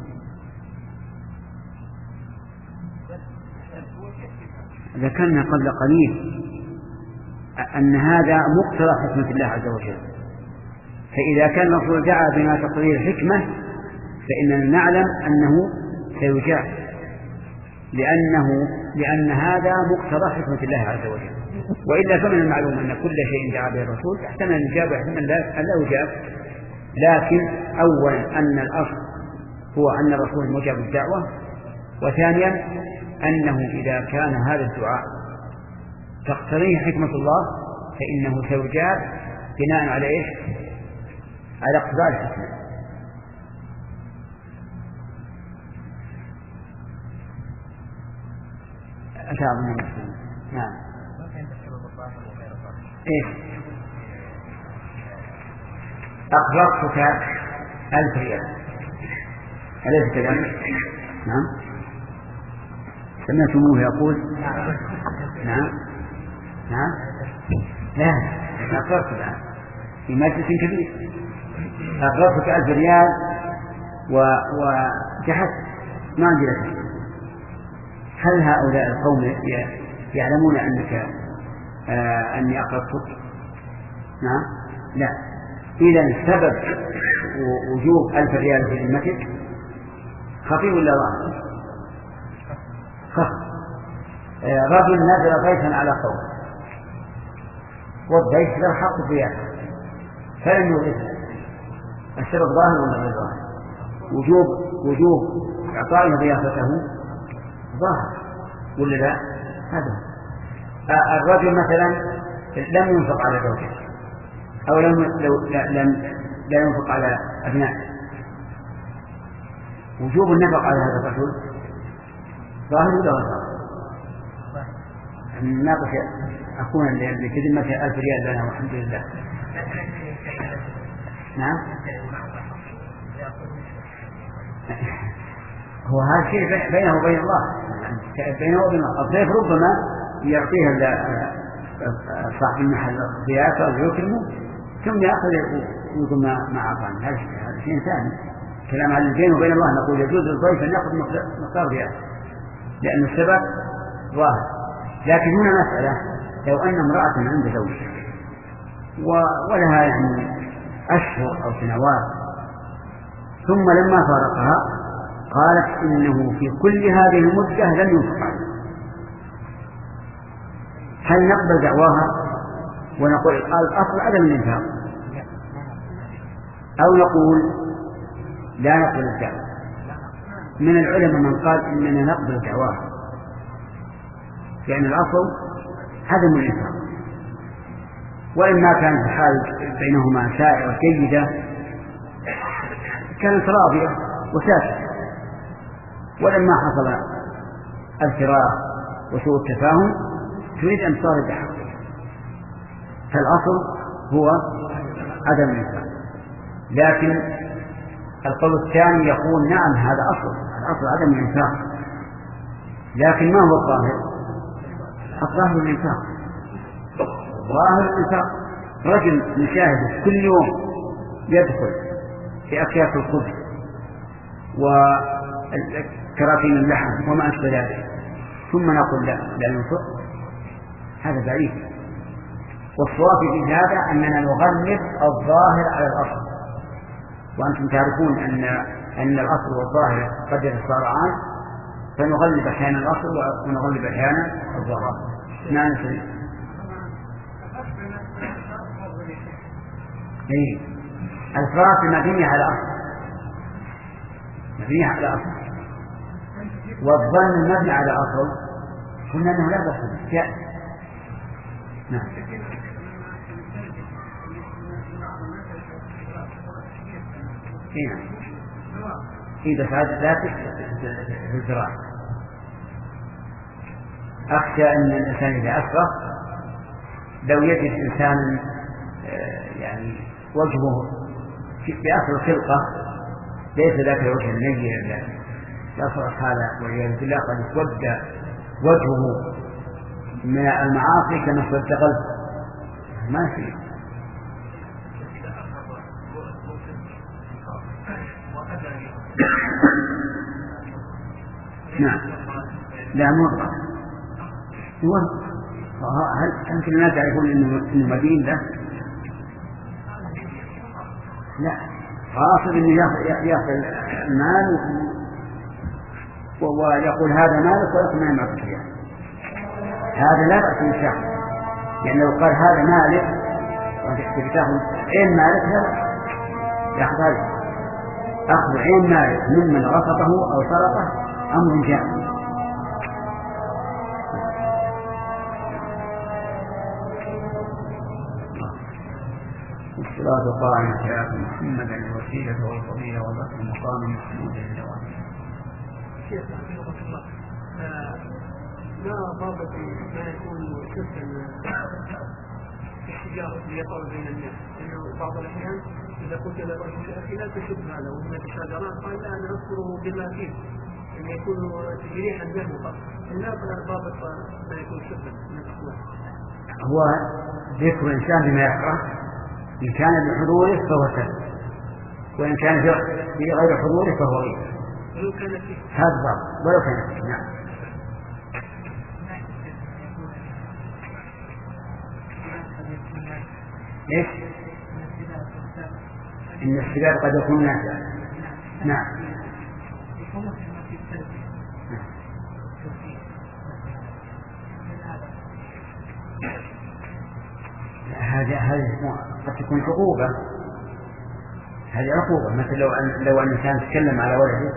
ذكرنا قبل قليل أن هذا مقتضى حكمة الله عز وجل، فإذا كان الرسول دعا بما تقتضيه الحكمة فإننا نعلم أنه سيجاب، لأنه لأن هذا مقتضى حكمة الله عز وجل. وإلا فمن المعلوم أن كل شيء دعا به الرسول يحتمل أن يجاب ويحتمل أن لا يجاب، لكن أولا أن الأصل هو أن الرسول مجاب الدعوة، وثانيا أنه إذا كان هذا الدعاء تقتضيه حكمة الله فإنه سيجاب بناء على إيش؟ على اقتضاء الحكمة. أشعر من المسلمين. نعم. إيش؟ أقرضتك ألف ريال أليس كذلك؟ نعم. سمعتموه يقول نعم نعم لا أقرضتك الآن في مجلس كبير أقرضتك ألف ريال وجحدت ما عندي لك. هل هؤلاء القوم يعلمون أنك آه أني أقرضتك؟ نعم لا. إذا سبب وجوب ألف ريال في ذمتك خفي ولا ظاهر؟ خفي. آه رجل نزل ضيفا على قوم والضيف له حق ضيافة فلم يغفر، السبب ظاهر ولا غير ظاهر؟ وجوب وجوب إعطائه ضيافته ظاهر ولا لا؟ هذا آه الرجل مثلا لم ينفق على زوجته أو لم لم لا ينفق على أبنائه، وجوب النفق على هذا الرجل ظاهر ولا غير ظاهر؟ ناقش أكون لكلمة ألف ريال لنا والحمد لله. نعم. هو هذا شيء بينه وبين الله، بينه وبين الله. الضيف ربما يعطيه صاحب المحل ضيافة أو يكرمه ثم يأخذ ويقول ما أعطاني. هذا شيء ثاني. كلام على بينه وبين الله نقول يجوز للضيف أن يأخذ مقدار ضيافة لأن السبب ظاهر. لكن هنا مسألة لو أن امرأة عند زوجها ولها يعني أشهر أو سنوات ثم لما فارقها قالت إنه في كل هذه المدة لم ينفق عليه، هل نقبل دعواها ونقول الأصل عدم الإنفاق أو نقول لا نقبل الدعوة؟ من العلماء من قال إننا نقبل دعواها لأن الأصل عدم الإنفاق، وإما كانت الحال بينهما سائرة جيدة كانت راضية وساكتة، ولما حصل الفراق وسوء التفاهم تريد أن تصارح بحقها، فالأصل هو عدم الإنفاق. لكن القول الثاني يقول نعم هذا أصل، الأصل عدم الإنفاق، لكن ما هو الظاهر؟ الظاهر الإنفاق. ظاهر الإنفاق رجل نشاهد كل يوم يدخل في أكياس الخبز وكراتين اللحم وما أشبه ذلك ثم نقول لا لا ينفق، هذا بعيد. والصواب في هذا أننا نغلب الظاهر على الأصل، وأنتم تعرفون أن أن الأصل والظاهر قد يتصارعان، فنغلب أحيانا الأصل ونغلب أحيانا الظاهر. نعم سيد. إيه الفراق مبنية على أصل، مبنية على أصل، والظن مبني على أصل قلنا أنه لا بأس جاء. نعم. إيه إذا فعلت ذاتك في الزراعة أخشى أن الإنسان إذا أسرق لو يجد إنسان يعني وجهه بأصل خلقة ليس ذاك الوجه النجي يصرف هذا والعياذ بالله قد اسود وجهه من المعاصي كما اسود قلبه ما في. نعم لا موقع هل يمكن الناس يعرفون انه مدين له؟ لا قاصد انه ياخذ المال ويقول هذا مالك ولكن ما يملك شيئا، هذا لا بأس ان شاء، لأن لو قال هذا مالك وانت تاخذ ايه مالك لا يحتاج أخذ عين مال ممن غصبه أو سرقه أمر جائز. الصلاة قائمة يا محمد الوسيلة والفضيلة وبعث المقام محمود الجواب. شيخ رحمه الله، ما ضابط ما يكون شبه الشجار اللي يقع بين الناس؟ لأنه بعض الأحيان إذا قلت للرجل يا أخي لا تشب هذا وهم يتشاجران قال لا أنا أذكره بما فيه أن يكون تجريحا له. لا ضابط ما يكون شبه من الأخوان. هو ذكر الإنسان بما يكره إن كان بحضوره فهو سبب، وإن كان في غير حضوره فهو غير. هذا ضابط ولو كان فيه. نعم. ليش؟ إن السباب قد يكون نافعا. نعم. هذه هذه قد تكون عقوبة. هذه عقوبة، مثل لو أن لو أن الإنسان تكلم على ولده،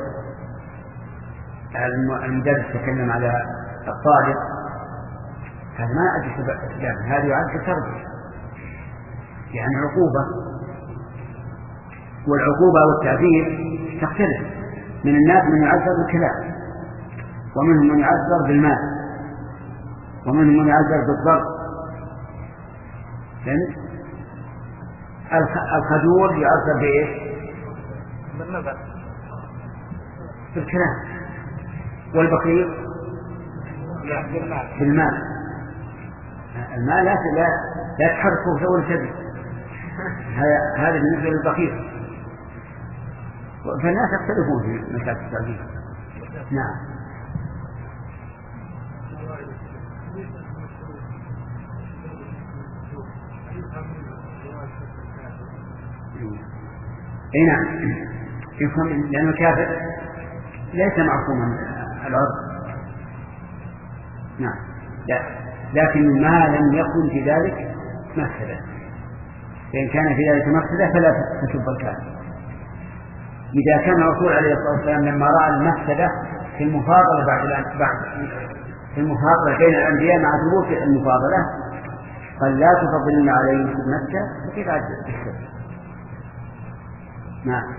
المدرس تكلم على الطالب، هذا ما أدري سبب، هذا يعد تربية، يعني عقوبة. والعقوبة والتعذير تختلف، من الناس من يعذر بالكلام، ومنهم من يعذر بالمال، ومنهم من يعذر بالضرب. فهمت؟ الخجول يعذر بإيش؟ بالكلام. والبخيل بالمال. المال لا لا تحركه سوى سبيل. هذا بالنسبة للبخيل. فالناس يختلفون في مسألة التعذيب. نعم. اي نعم، يفهم لأن الكافر ليس معصوما العرض. نعم. لا. لكن ما لم يكن في ذلك مفسدة، فإن كان في ذلك مفسدة فلا تسب الكافر. إذا كان الرسول عليه الصلاة والسلام لما رأى المفسدة في المفاضلة بعد بعد في المفاضلة بين الأنبياء مع ثبوت المفاضلة قال لا تفضلن عليهم في مكة فكيف عاد السبب. نعم.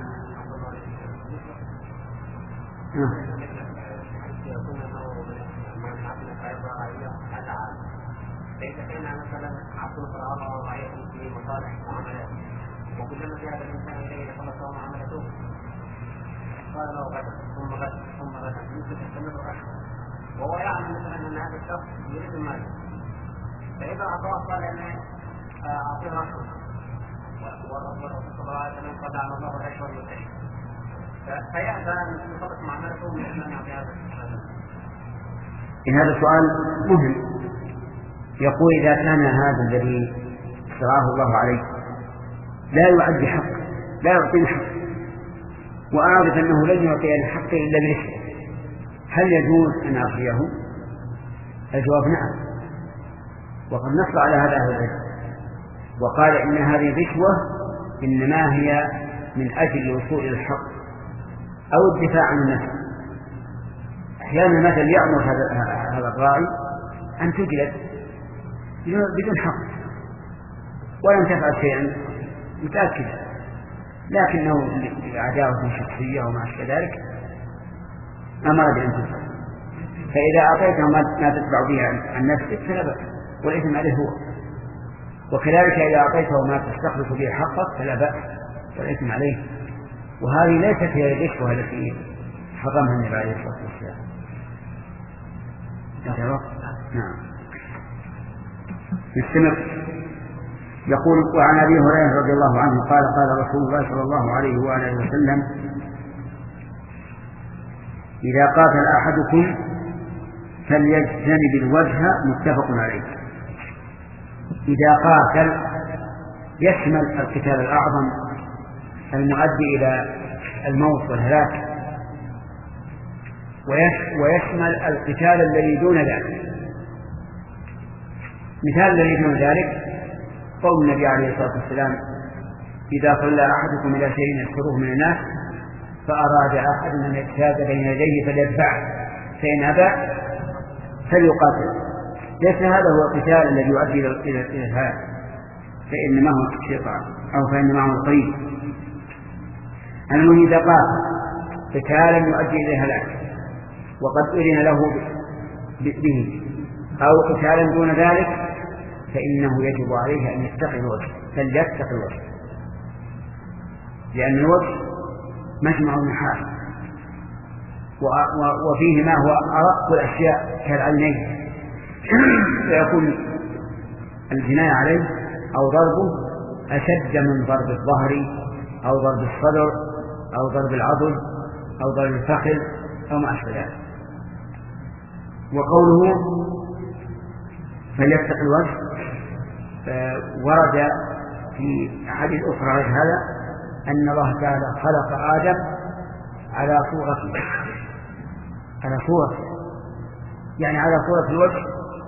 ليس كان مثلا عبد القرآن ورعاية في مصالح وعملات، وكلما جاء الإنسان إليه خلصه وعملته قال له غدا ثم غدا ثم غدا يمكن تستمر أشهر، وهو يعلم مثلا أن هذا الشخص يريد المال، فإذا أعطاه قال أن أعطيه أشهر، والرسول صلى الله عليه وسلم قد أعلم الله الأشهر والأشهر، فيأبى أن يخلص معاملته من أن يعطي هذا الشهر. إن هذا سؤال مهم. يقول إذا كان هذا الذي اشتراه الله عليه لا يعد حق، لا يعطي الحق، وأعرف أنه لن يعطي الحق إلا برشوة، هل يجوز أن أعطيه؟ الجواب نعم. وقد نص على هذا أهل العلم وقال إن هذه الرشوة إنما هي من أجل الوصول إلى الحق أو الدفاع عن النفس. أحيانا مثل يأمر هذا الراعي أن تجلد بدون حق ولم تفعل شيئا متأكد، لكنه لعداوة شخصية وما أشبه ذلك أمر بأن تفعل، فإذا أعطيته ما تتبع به عن نفسك فلا بأس والإثم عليه هو، وكذلك إذا أعطيته ما تستخلص به حقك فلا بأس والإثم عليه. وهذه ليست هي الرشوة التي حرمها النبي عليه الصلاة والسلام. نعم. نستمر. يقول وعن أبي هريرة رضي الله عنه قال قال رسول الله صلى الله عليه وآله وسلم إذا قاتل أحدكم فليجتنب الوجه، متفق عليه. إذا قاتل يشمل القتال الأعظم المؤدي إلى الموت والهلاك، ويشمل القتال الذي دون ذلك. مثال الذي دون ذلك قول النبي عليه الصلاة والسلام إذا صلى أحدكم إلى شيء يذكره من الناس فأراد أحد أن يجتاز بين يديه فليدفعه، فإن أبى فليقاتل. ليس هذا هو القتال الذي يؤدي إلى الهلاك، فإنما هو الشيطان أو فإنما هو القريب. المهم إذا قاتل قتالا يؤدي إلى الهلاك وقد أذن له به أو قتالا دون ذلك فإنه يجب عليه أن يتقي الوجه، فليتقي الوجه، لأن الوجه مجمع المحال وفيه ما هو أرق الأشياء كالعينين، فيكون الجناية عليه أو ضربه أشد من ضرب الظهر أو ضرب الصدر أو ضرب العضد أو ضرب الفخذ أو ما أشبه ذلك. وقوله فليتقي الوجه ورد في أحاديث أخرى غير هذا أن الله تعالى خلق آدم على صورته، على صورته يعني على صورة الوجه،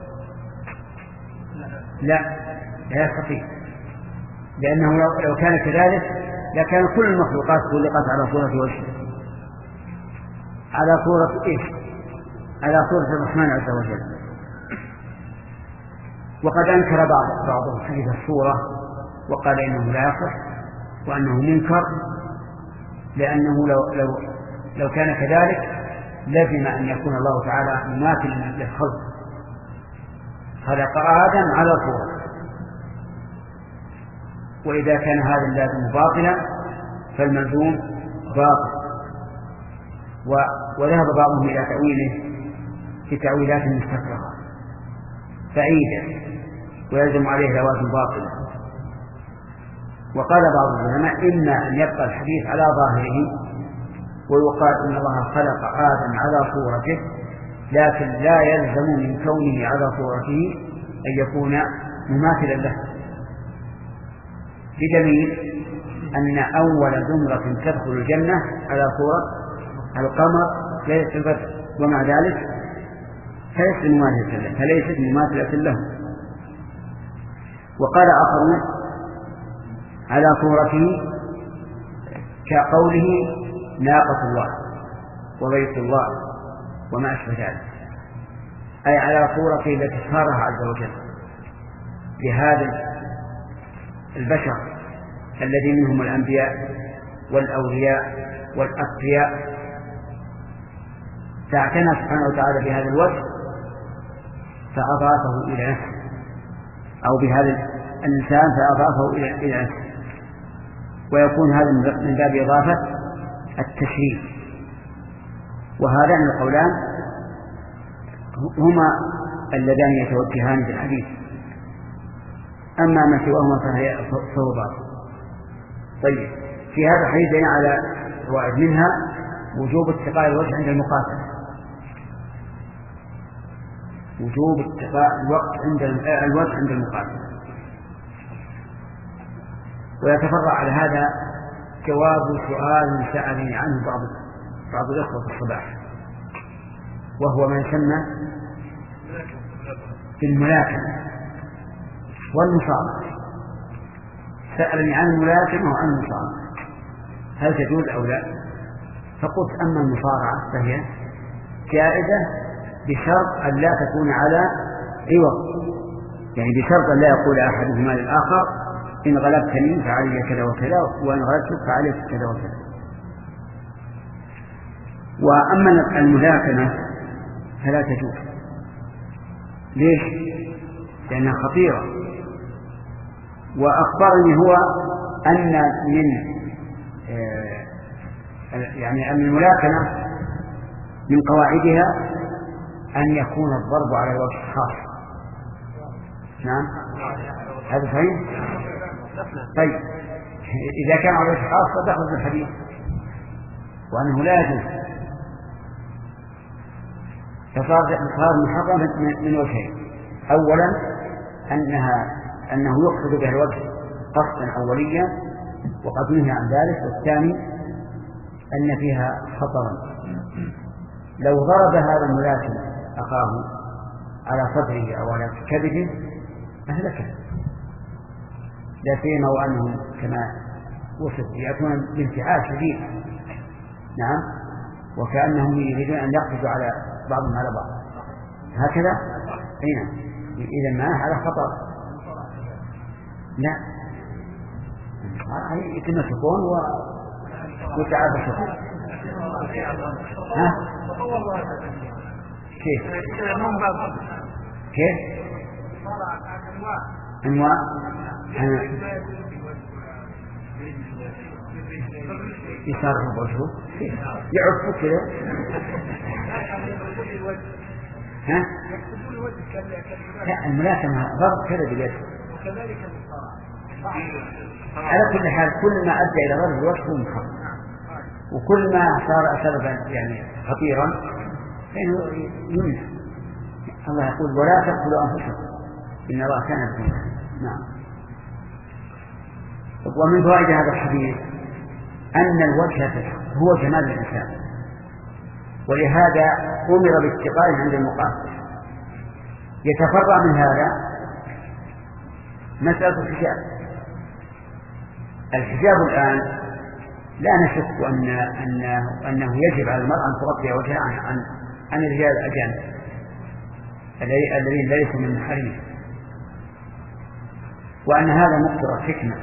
لا لا يستطيع، لأنه لو كان كذلك لكان كل المخلوقات خلقت على صورة وجه، على صورة إيش؟ على صورة الرحمن عز وجل. وقد أنكر بعض بعضهم حديث الصورة وقال إنه لا يصح وأنه منكر، لأنه لو لو لو كان كذلك لازم أن يكون الله تعالى مماثلا للخلق، خلق آدم على صورة، وإذا كان هذا اللازم باطلا فالملزوم باطل. وذهب بعضهم إلى تأويله في تأويلات مستفرغة بعيدة ويلزم عليه لوازم باطلة. وقال بعض العلماء إما أن يبقى الحديث على ظاهره ويقال إن الله خلق آدم على صورته، لكن لا يلزم من كونه على صورته أن يكون مماثلا له، بدليل أن أول زمرة تدخل الجنة على صورة القمر ليلة البدر، ومع ذلك فليست مماثلة له، فليست مماثلة له. وقال آخرون على صورته كقوله ناقة الله وبيت الله وما أشبه ذلك، أي على صورته التي اختارها عز وجل لهذا البشر الذي منهم الأنبياء والأولياء والأتقياء، فاعتنى سبحانه وتعالى بهذا الوجه فأضافه إلى نفسه، أو بهذا الإنسان فأضافه إلى نفسه، ويكون هذا من باب إضافة التشريف. وهذان القولان هما اللذان يتوجهان بالحديث، أما ما سواهما فهو باطل. طيب، في هذا الحديث دليل على فوائد، منها وجوب اتقاء الوجه عند المقاتلة، وجوب اتقاء الوقت عند الوجه عند المقاتلة. ويتفرع على هذا جواب سؤال سألني عنه بعض بعض الأخوة في الصباح، وهو ما يسمى بالملاكمة والمصارعة. سألني عن الملاكمة وعن المصارعة هل تجوز أو لا؟ فقلت أما المصارعة فهي جائزة بشرط أن لا تكون على عوض، يعني بشرط أن لا يقول أحدهما للآخر إن غلبتني فعلي كذا وكذا وإن غلبتك فعليك كذا وكذا. وأما الملاكمة فلا تجوز. ليش؟ لأنها خطيرة. وأخبرني هو أن من يعني أن الملاكمة من قواعدها أن يكون الضرب على الوجه خاص. نعم، هذا صحيح. طيب، إذا كان على الوجه خاص فدخل في الحديث وأنه لا يجوز، فصار محرم من وجهين: أولا أنها أنه يقصد به الوجه قصدا أوليا وقد نهي عن ذلك، والثاني أن فيها خطرا. لو ضرب هذا الملاكم أخاه على صدره أو على كبده أهلكه، لا سيما وأنهم كما وصف يأتون بانفعال شديد. نعم، وكأنهم يريدون أن يقفزوا على بعضهم على بعض هكذا. أين إذا ما على خطر. لا، يتمسكون ويتعافسون. ها؟ كيف؟ كيف؟ أنواع يصرف وجهه يعرف كذا. ها؟ لا، الملاكمة ضرب كذا باليد. على كل حال كل ما أدى إلى ضرب الوجه هو محرم، وكل ما صار سببا يعني خطيرا فإنه يمنع. الله يقول ولا تقتلوا أنفسكم إن الله كان بكم. نعم. ومن فوائد هذا الحديث أن الوجه هو جمال الإنسان، ولهذا أمر باتقائه عند المقابل. يتفرع من هذا مسألة الحجاب. الحجاب الآن لا نشك أن أنه, أنه يجب على المرأة أن تغطي وجهها عن عن, عن الرجال الأجانب الذين ليسوا من محارمها، وأن هذا مقتضى الحكمة،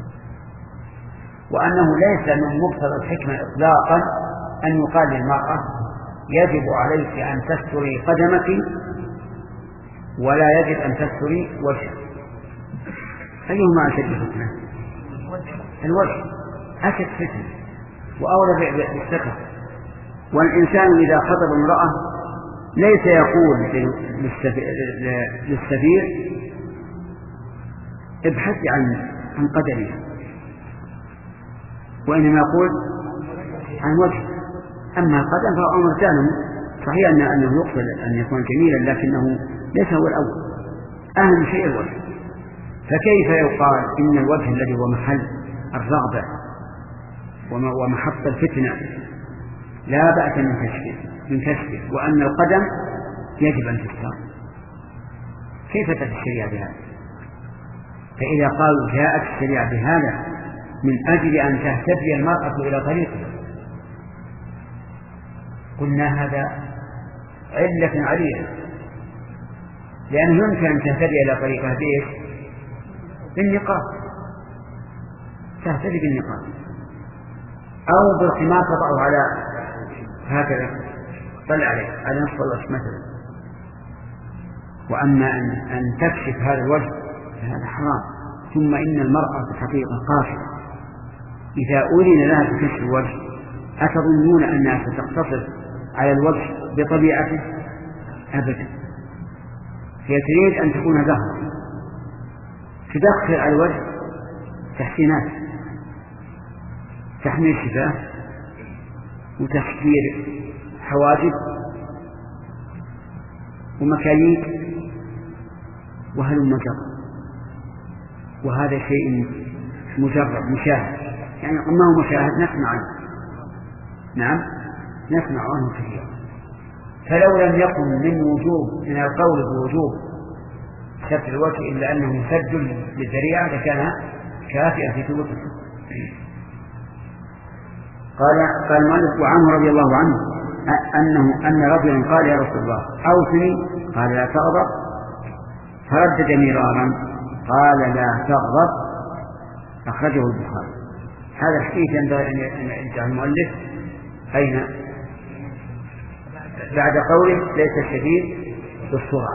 وأنه ليس من مقتضى الحكمة إطلاقا أن يقال للمرأة يجب عليك أن تستري قدمك ولا يجب أن تستري وجهك. أيهما أشد فتنة؟ الوجه أشد فتنة وأولى بالستر. والإنسان إذا خطب امرأة ليس يقول للسفير ابحثي عن عن قدمي، وإنما يقول عن وجه. أما القدم فهو أمر ثاني، صحيح أنه يقصد أن يكون جميلا لكنه ليس هو الأول، أهم شيء الوجه. فكيف يقال إن الوجه الذي هو محل الرغبة ومحط الفتنة لا بأس من كشفه من كشفه وأن القدم يجب أن تستر؟ كيف تأتي الشريعة بهذا؟ فإذا قالوا جاءت الشريعة بهذا من أجل أن تهتدي المرأة إلى طريقه، قلنا هذا علة عليها، لأنه يمكن أن تهتدي إلى طريقها بإيش؟ بالنقاب، تهتدي بالنقاب أو بالخمار تضعه على هكذا طلع عليه على نصف الوجه مثلا. وأما أن, أن تكشف هذا الوجه فهذا حرام. ثم إن المرأة في الحقيقة قاصرة، إذا أذن لها بكشف الوجه أتظنون أنها ستقتصر على الوجه بطبيعته؟ أبدا، هي تريد أن تكون زهرة، تدخل على الوجه تحسينات، تحميل شفاه وتحفير حواجب ومكاييل وهلم جرى، وهذا شيء مجرد مشاهد، يعني ما هو مشاهد نسمع عنه. نعم نسمع عنه كثيرا. فلو لم يكن من وجوب من القول بوجوب ستر الوجه إلا أنه سد للذريعة لكان كافئا في ثبوت الحكم. قال قال مالك وعنه رضي الله عنه أنه أن رجلا قال يا رسول الله أوصني، قال لا تغضب، فردد مرارا قال لا تغضب، أخرجه البخاري. هذا الحديث ينبغي أن يرجع المؤلف أين؟ بعد قوله ليس الشديد بالسرعة،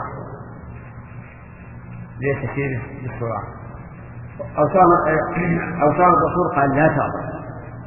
ليس الشديد بالسرعة. أوصى الرسول قال لا تغضب.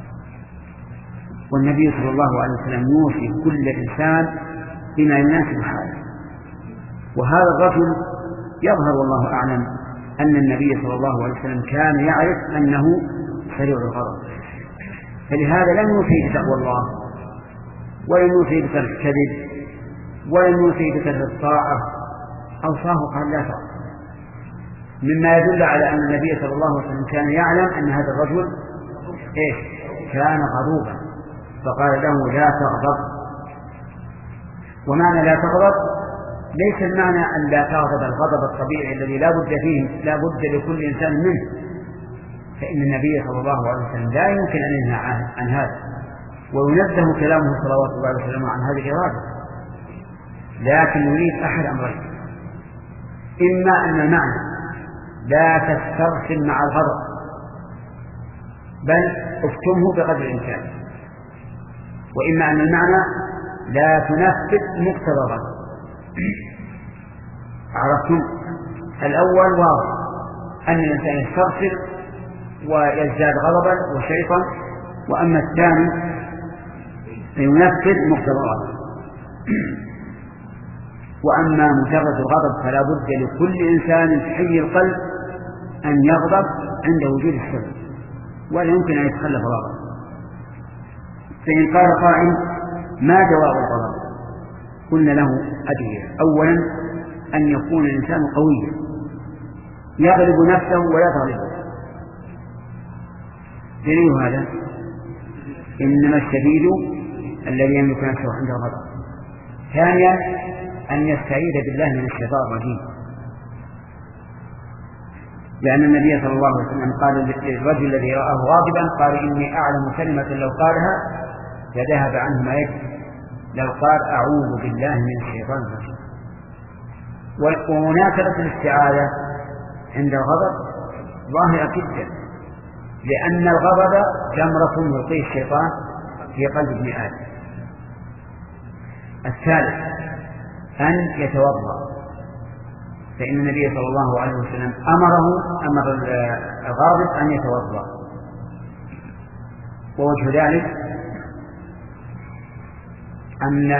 والنبي صلى الله عليه وسلم يوصي كل إنسان بما يناسب حاله. وهذا الرجل يظهر والله أعلم أن النبي صلى الله عليه وسلم كان يعرف أنه سريع الغضب، فلهذا لم يوصي بتقوى الله، ولم يوصي بترك الكذب، ولم يوصي بترك الطاعة، أوصاه قال لا تغضب، مما يدل على أن النبي صلى الله عليه وسلم كان يعلم أن هذا الرجل إيش؟ كان غضوبا، فقال له لا تغضب. ومعنى لا تغضب ليس المعنى أن لا تغضب الغضب الطبيعي الذي لا بد فيه لا بد لكل إنسان منه، فإن النبي صلى الله عليه وسلم لا يمكن أن ينهى عن هذا، وينزه كلامه صلوات الله عليه وسلم عن هذه الإرادة، لكن يريد أحد أمرين: إما أن المعنى لا تسترسل مع الغضب بل اكتمه بقدر الإمكان، وإما أن المعنى لا تنفذ مقتضى الغضب. عرفتم؟ الأول واضح أن الإنسان يسترسل ويزداد غضبا وشيطا، وأما الثاني فينفذ مقتضى الغضب. وأما مجرد الغضب فلا بد لكل إنسان في حي القلب أن يغضب عند وجود السبب، ولا يمكن أن يتخلف الغضب. فإن قال قائل: ما دواء الغضب؟ قلنا له أدعية. أولا أن يكون الإنسان قويا يغلب نفسه ولا تغلبه. دليل هذا: إنما الشديد الذي يملك نفسه عند الغضب. ثانيا أن يستعيذ بالله من الشيطان الرجيم، لأن النبي صلى الله عليه وسلم قال للرجل الذي رآه غاضبا: قال إني أعلم كلمة لو قالها لذهب عنه ما يكفي، لو قال أعوذ بالله من الشيطان الرجيم. ومناسبة الاستعاذة عند الغضب ظاهرة جدا، لأن الغضب جمرة يلقيه الشيطان في قلب ابن آدم. الثالث أن يتوضأ، فإن النبي صلى الله عليه وسلم أمره أمر الغاضب أن يتوضأ. ووجه ذلك أن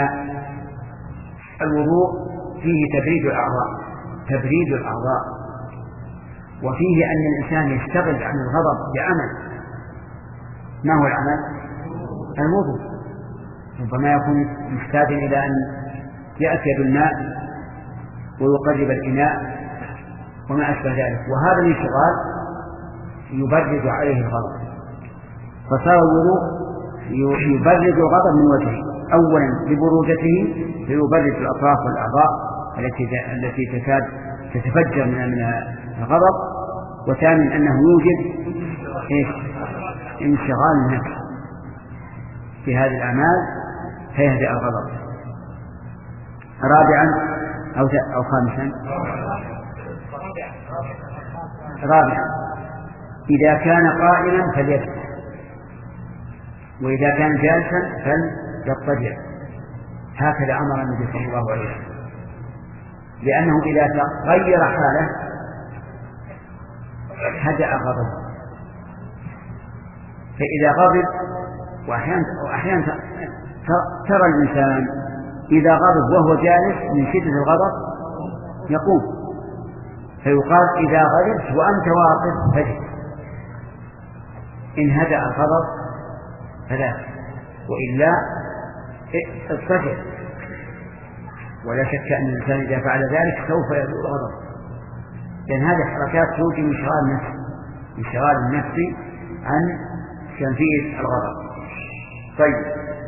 الوضوء فيه تبريد الأعضاء تبريد الأعضاء وفيه أن الإنسان يشتغل عن الغضب بعمل. ما هو العمل؟ الوضوء. ربما يكون محتاجا إلى أن يأتي بالماء ويقرب الإناء وما أشبه ذلك، وهذا الانشغال يبرد عليه الغضب، فصار الوضوء يبرد الغضب من وجهه: أولا ببرودته فيبرد الأطراف والأعضاء التي التي تكاد تتفجر من الغضب، وثانيا أنه يوجد إيش؟ انشغال النفس في هذه الأعمال فيهدأ الغضب. رابعا أو أو خامسا رابعا إذا كان قائما فليجلس، وإذا كان جالسا فليضطجع. هكذا أمر النبي صلى الله عليه وسلم، لأنه إذا تغير حاله هدأ غضبه. فإذا غضب، وأحيانا وأحيانا ترى الإنسان إذا غضب وهو جالس من شدة الغضب يقوم، فيقال: إذا غضبت وأنت واقف فاجلس. إن هدأ الغضب فلا، وإلا اضطجع. ولا شك أن الإنسان إذا فعل ذلك سوف يزول الغضب، لأن هذه الحركات توجد انشغال النفس انشغال النفس عن تنفيذ الغضب. طيب،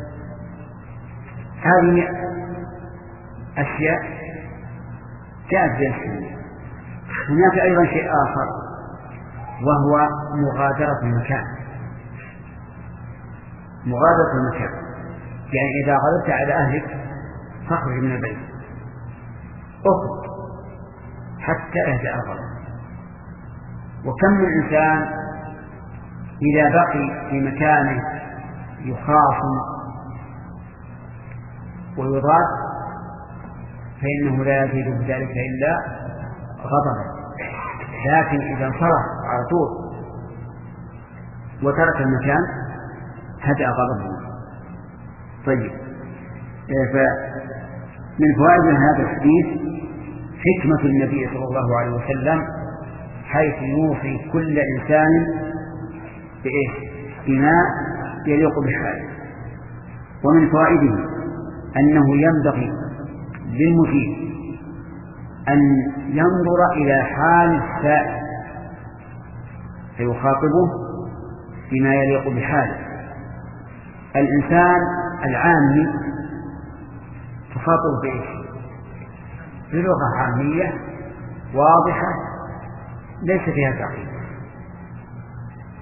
هذه أشياء جاءت بالسنة. هناك أيضا شيء آخر وهو مغادرة المكان. مغادرة المكان يعني إذا غضبت على أهلك فاخرج من البيت، اخرج حتى يهدأ الغضب. وكم من إنسان إذا بقي في مكانه يخاصم ويضاد فإنه لا يزيد بذلك إلا غضبا، لكن إذا انصرف على طول وترك المكان هدأ غضبه. طيب، فمن فوائد هذا الحديث حكمة النبي صلى الله عليه وسلم حيث يوصي كل إنسان بإيش؟ بما يليق بحاله. ومن فوائده أنه ينبغي للمجيب أن ينظر إلى حال السائل فيخاطبه بما يليق بحاله. الإنسان العامي تخاطب بإيش؟ بلغة عامية واضحة ليس فيها تعقيد.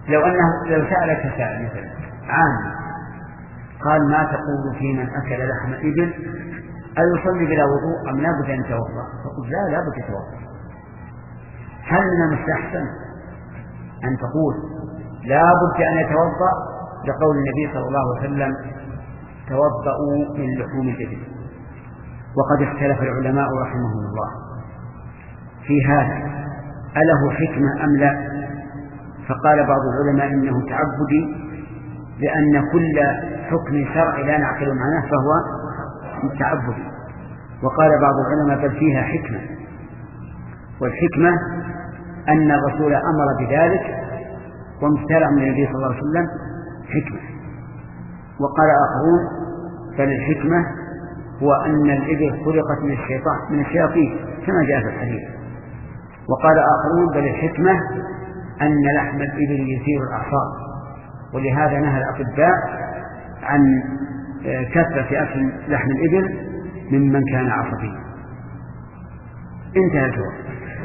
لو أنه لو سألك سائل مثلا عام قال ما تقول في من أكل لحم إبل أيصلي بلا وضوء أم لابد أن يتوضأ؟ فقل لا لابد يتوضأ. هل من المستحسن أن تقول لابد أن يتوضأ لقول النبي صلى الله عليه وسلم توضأوا من لحوم الإبل؟ وقد اختلف العلماء رحمهم الله في هذا أله حكمة أم لا؟ فقال بعض العلماء إنه تعبدي لأن كل حكم شرعي لا نعقل معناه فهو تعبدي. وقال بعض العلماء بل فيها حكمة، والحكمة أن الرسول أمر بذلك وامتثل من النبي صلى الله عليه وسلم حكمة. وقال آخرون بل الحكمة هو أن الإبل خلقت من الشيطان من الشياطين كما جاء في الحديث. وقال آخرون بل الحكمة أن لحم الإبل يثير الأعصاب، ولهذا نهى الأطباء عن كثرة أكل لحم الإبل ممن كان عصبيا. انتهى الجواب.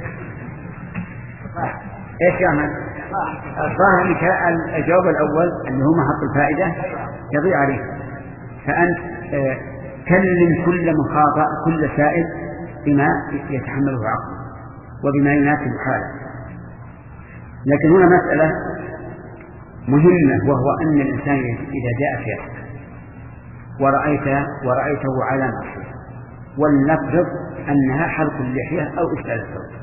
ايش يعمل؟ الظاهر الجواب الأول أنه ما حط الفائدة يضيع عليه، فأنت كلم كل مخاطئ كل سائل بما يتحمله عقله وبما يناسب حاله. لكن هنا مسألة مهمة، وهو أن الإنسان إذا جاء شيئا ورأيت ورأيته على نفسه ولنفرض أنها حلق اللحية أو إسلال الثوب،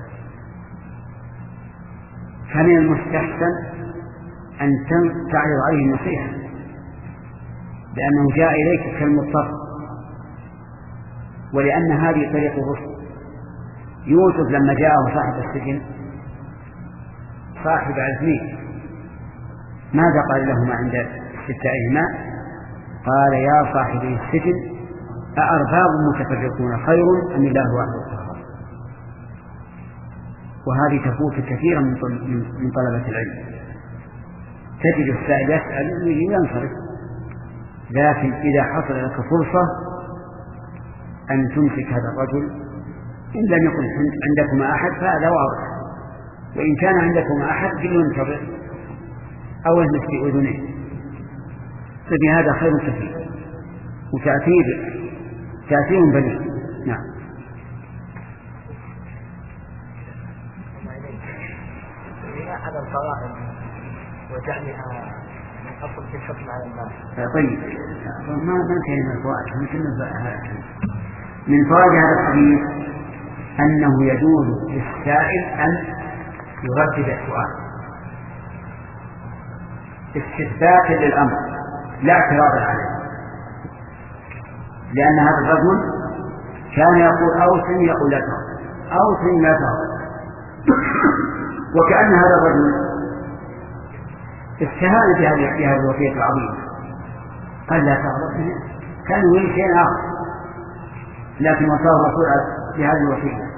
فمن المستحسن أن تعرض عليه النصيحة لأنه جاء إليك كالمضطر، ولأن هذه طريق الرشد. يوسف لما جاءه صاحب السجن صاحب عزمه ماذا قال لهما عند استفتائهما؟ قال يا صاحبي السجن أأرباب متفرقون خير أم الله واحد القهار؟ وهذه تفوت كثيرا من طلبة العلم، تجد السائل يسأل وينصرف. لكن إذا حصل لك فرصة أن تمسك هذا الرجل، إن لم يكن عندكما أحد فهذا واضح، وإن كان عندكما أحد قل انتظر أو اهمس في أذنه، فبهذا خير كثير وتأثير تأثير بليغ. نعم. هذا القواعد وجعلها من أصل في الحكم على الناس. طيب ما ما كان من الفوائد من فوائد هذا الحديث أنه يجوز للسائل أن يردد السؤال استثباتا للأمر لا اعتراضا عليه، لأن هذا الرجل كان يقول أوصني يقول لا تغضب أوصني لا تغضب، وكأن هذا الرجل استهان بهذه الوصية العظيمة قال لا تغضب، كان يريد شيء آخر لكن وصاه الرسول بهذه الوصية.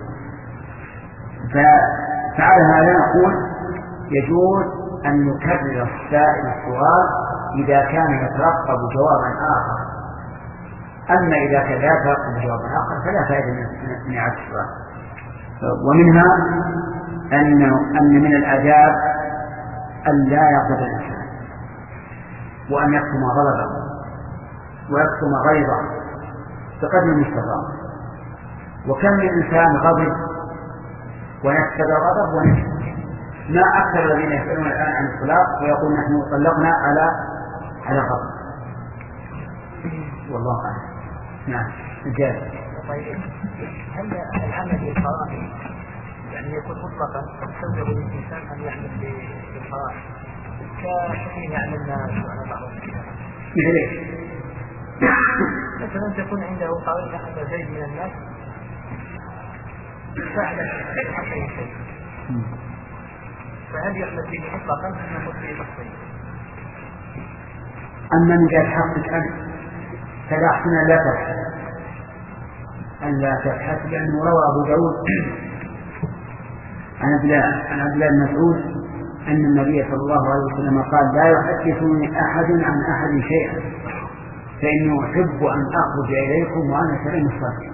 فعلى هذا نقول يجوز أن يكرر السائل السؤال إذا كان يترقب جوابا آخر، أما إذا كان لا يترقب جوابا آخر فلا فائدة من إعادة السؤال. ومنها أن أن من الآداب أن لا يغضب الإنسان وأن يكتم غضبه ويكتم غيظه بقدر المستطاع. وكم من إنسان غضب ونكتب غضب ونكتب، ما أكثر الذين يسألون الآن عن الطلاق ويقول نحن طلقنا على على غضب. والله أعلم. نعم. جاء. طيب هل العمل بالفواحش يعني يكون مطلقا تستوجب للإنسان أن يعمل بالفواحش كحكم يعملنا على بعض الكتاب؟ مثل إيش؟ مثلا تكون عنده قوي أحد زيد من الناس فعلا حتى شيء، فهل يعمل به مطلقا أم يكون به تفصيل؟ أما من جهة حقك أنت فلا أحسن لا تبحث أن لا تبحث، لأنه روى أبو داود عن عبد الله بن مسعود أن النبي صلى الله عليه وسلم قال لا يحدثني أحد عن أحد شيئا فإني أحب أن أخرج إليكم وأنا سليم الصدر.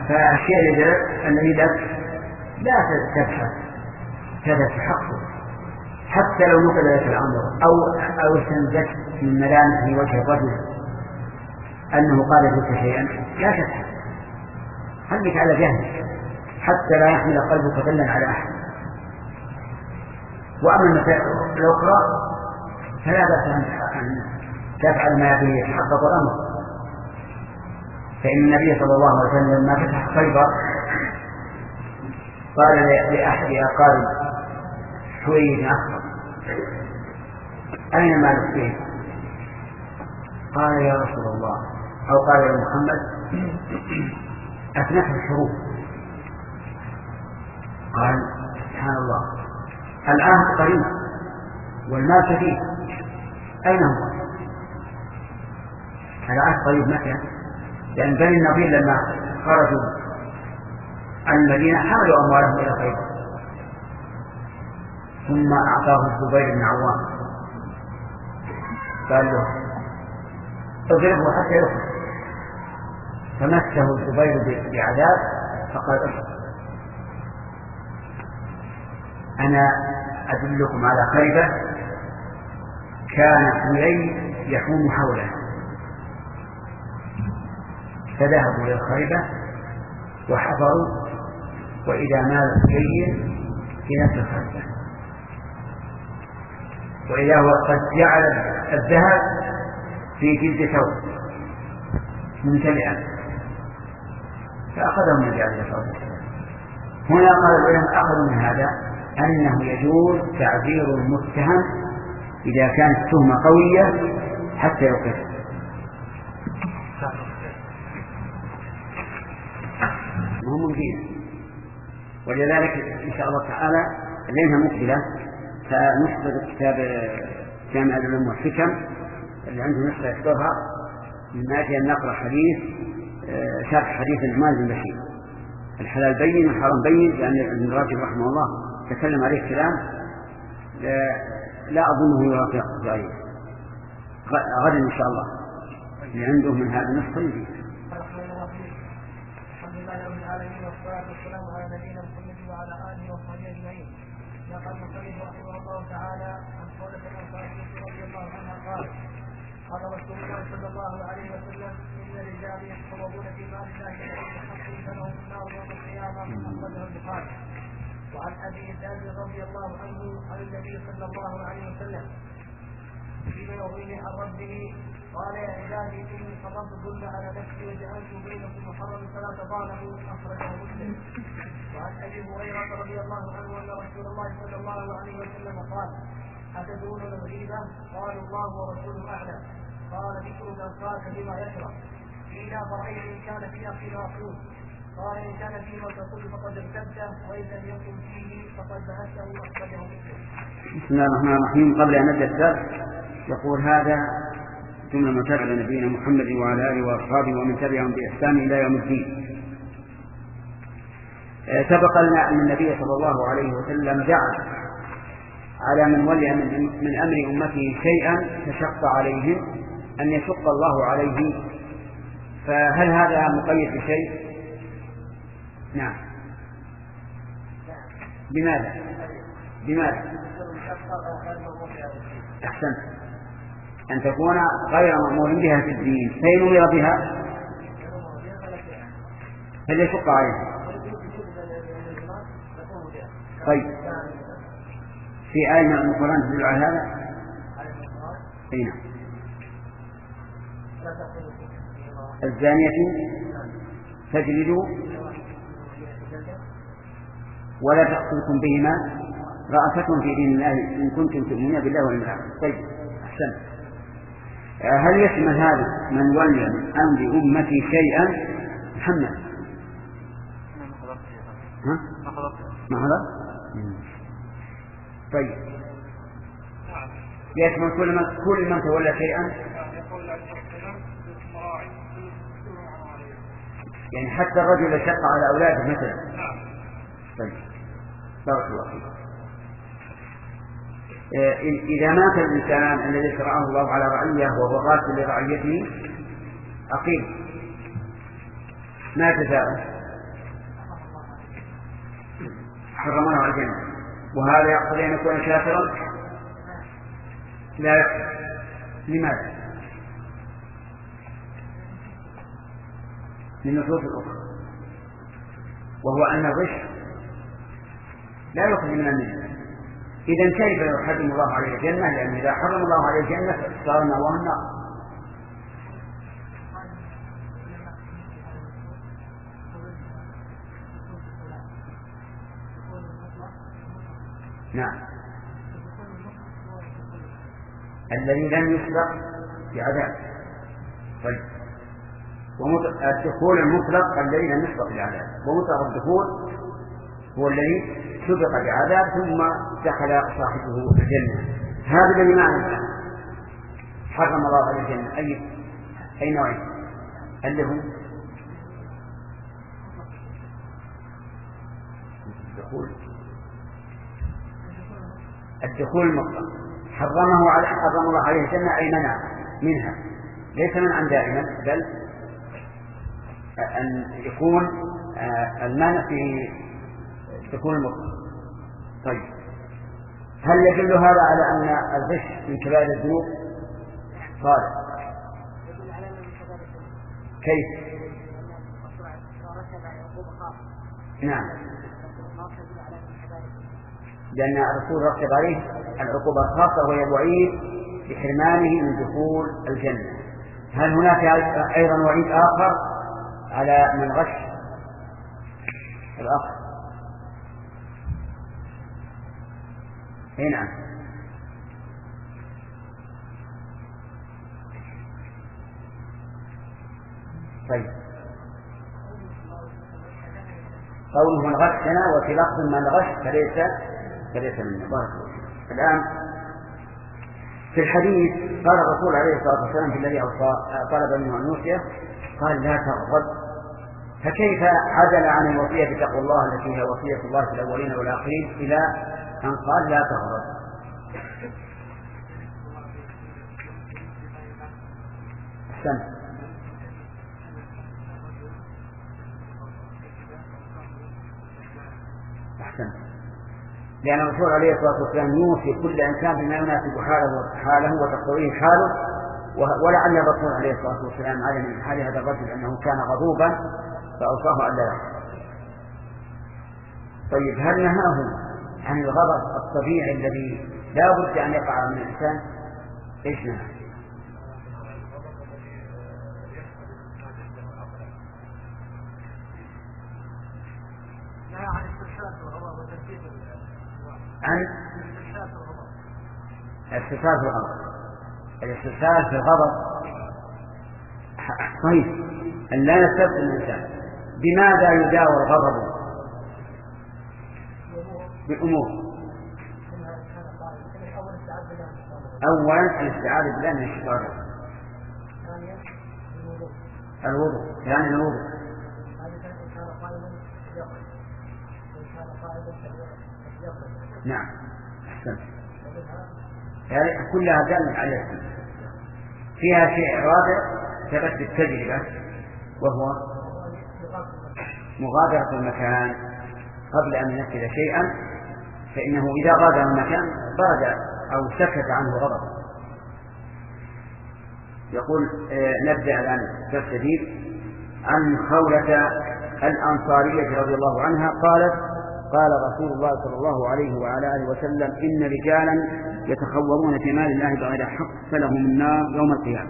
فالشيء الذي لك لا تبحث هذا في حقه، حتى لو نقل لك الأمر أو أو استنزفت من ملامح وجه الرجل أنه قال لك شيئا لا تفهم، خليك على جهل حتى لا يحمل قلبك ظلا على أحد. وأما المسائل الأخرى فلا بأس أن تفعل ما به يتحقق الأمر. فإن النبي صلى الله عليه وسلم لما فتح خيبر قال لأحد أقارب حوي بن أخطر أين مالك فيه؟ قال يا رسول الله أو قال يا محمد أثناء الحروب. قال سبحان الله الآن قريب والمال كثير أين هو؟ الآن قريب متى؟ لأن بني النضير لما خرجوا عن المدينة حملوا أموالهم إلى خيبر ثم أعطاه الزبير بن عوام قال له اضربه حتى يخرج، فمسه الزبير بعذاب فقال اخرج. أنا أدلكم على خيبر كان حلي يحوم حوله، فذهبوا إلى الخيبة وحضروا وإذا مال حلي في نفس الخيبة وإذا هو قد جعل الذهب في جلد ثوب ممتلئا فأخذه النبي عليه الصلاة والسلام. هنا قال العلماء أخذوا من هذا أنه يجوز تعذير المتهم إذا كانت التهمة قوية حتى يوقف. مهم فيه. ولذلك إن شاء الله تعالى لأنها مقبلة فنحضر كتاب جامع العلوم والحكم اللي عنده نسخة يحضرها من أجل أن نقرأ حديث شرح حديث النعمان بن بشير الحلال بين والحرام بين، لأن ابن رجب رحمه الله تكلم عليه كلام لا أظنه يوافق ضعيف. غدا إن شاء الله اللي عنده من هذا النسخة يجي. الحمد لله رب العالمين والصلاة والسلام على نبينا محمد وعلى آله وصحبه أجمعين. لقد نصلي رحمه الله تعالى عن قولة الأنصار رضي الله عنها قال قال رسول الله صلى الله عليه وسلم إن الرجال يحفظون في مال الله بغير حق فلهم النار يوم القيامة أخرجه البخاري. وعن أبي ذر رضي الله عنه عن النبي صلى الله عليه وسلم فيما يرويه عن ربه قال يا عبادي إني حرمت الظلم على نفسي وجعلت بينكم محرما فلا تظالموا أخرجه مسلم. وعن أبي هريرة رضي الله عنه أن رسول الله صلى الله عليه وسلم قال أتدرون الغيبة؟ قالوا الله ورسوله أعلم. قال ذكر الأنصار بما يشرب قيل فرأيت إن كان في أخي رسول قال إن كان فيه وتقول فقد ارتبته وإن لم يكن فيه فقد بهته أخرجه مسلم. بسم الله الرحمن الرحيم. قبل أن نبدأ الدرس يقول هذا ثم متابع لنبينا محمد وعلى آله وأصحابه ومن تبعهم بإحسان إلى يوم الدين. سبق لنا أن النبي صلى الله عليه وسلم جعل على من ولي من أمر أمته شيئا تشق عليهم أن يشق الله عليه. فهل هذا مقيد بشيء؟ نعم. بماذا؟ بماذا؟ أحسنت، أن تكون غير مأمور بها في الدين فإن أمر بها فليشق عليه. طيب في آية من القرآن تدل على هذا؟ أي نعم. الزانية تجلدوا ولا تأخذكم بهما رأفتم في دين الله إن كنتم تؤمنون بالله واليوم الآخر. طيب أحسن. هل يشمل هذا من ولي من أمر أمتي شيئا؟ محمد ها؟ ما هذا؟ طيب يشمل كل من كل من تولى شيئا، يعني حتى الرجل يشق على أولاده مثلا. طيب بارك الله فيك. إذا مات الإنسان الذي شرعه الله على رعية وهو غاسل لرعيته أقيم ما جزاؤه؟ حرمه على الجنة. وهذا يقتضي أن يكون كافرا لا يقبل. لماذا؟ للنصوص الأخرى، وهو أن الغش لا يخرج من الملة. إذن كيف يحرم الله عليه الجنة؟ لأن إذا حرم الله عليه الجنة صار مأواه النار. نعم، الذي لم يسبق بعذاب. طيب، الدخول المطلق الذي لم يسبق بعذاب، ومطلق الدخول هو الذي سبق بعذاب ثم دخل صاحبه الجنة. هذا الذي معنى الآن حرم الله على الجنة. أي أي نوعين؟ اللي هم الدخول الدخول المطلق حرمه على حرم الله عليه الجنة، أي منع منها، ليس منعا دائما، بل أن يكون المانع في الدخول المطلق. طيب، هل يدل هذا على أن الغش من كبائر الذنوب؟ صالح، كيف؟ نعم، لأن الرسول رتب عليه العقوبة الخاصة وهي الوعيد بحرمانه من دخول الجنة. هل هناك أيضا وعيد آخر على من غش؟ الأخ هنا. طيب، قوله من غشنا وفي لفظ من غش فليس فليس منا. بارك الله. الآن في الحديث قال الرسول عليه الصلاة والسلام في الذي طلب منه أن يوصيه قال لا تغضب، فكيف عدل عن الوصية بتقوى الله التي هي وصية الله في الأولين والآخرين إلى أن قال لا تغضب؟ أحسن. أحسن. لأن الرسول عليه الصلاة والسلام يوصي كل إنسان بما يناسب حاله حاله وتقتضيه حاله، ولعل الرسول عليه الصلاة والسلام علم من حال هذا الرجل أنه كان غضوبا فأوصاه أن لا يغضب. طيب، هل نهاه عن الغضب الطبيعي الذي لا بد أن يقع من الإنسان؟ إيش نهى؟ عن الاسترسال في الغضب. الاسترسال في الغضب طيب، أن لا يسترسل الإنسان. بماذا يداوى الغضب؟ بالأمور. أولا الاستعاذة بالله من الشيطان، الوضوء، يعني الوضوء. نعم، أحسن. يعني كلها دالة على الاسم. فيها شيء رابع ثبت بالتجربة، وهو مغادرة المكان قبل أن ينفذ شيئا، فإنه إذا غادر المكان برد أو سكت عنه غضب. يقول آه نبدأ الآن درس جديد عن خولة الأنصارية رضي الله عنها قالت: قال رسول الله صلى الله عليه وعلى آله وسلم: إن رجالا يتخورون في مال الله بغير حق فلهم النار يوم القيامة.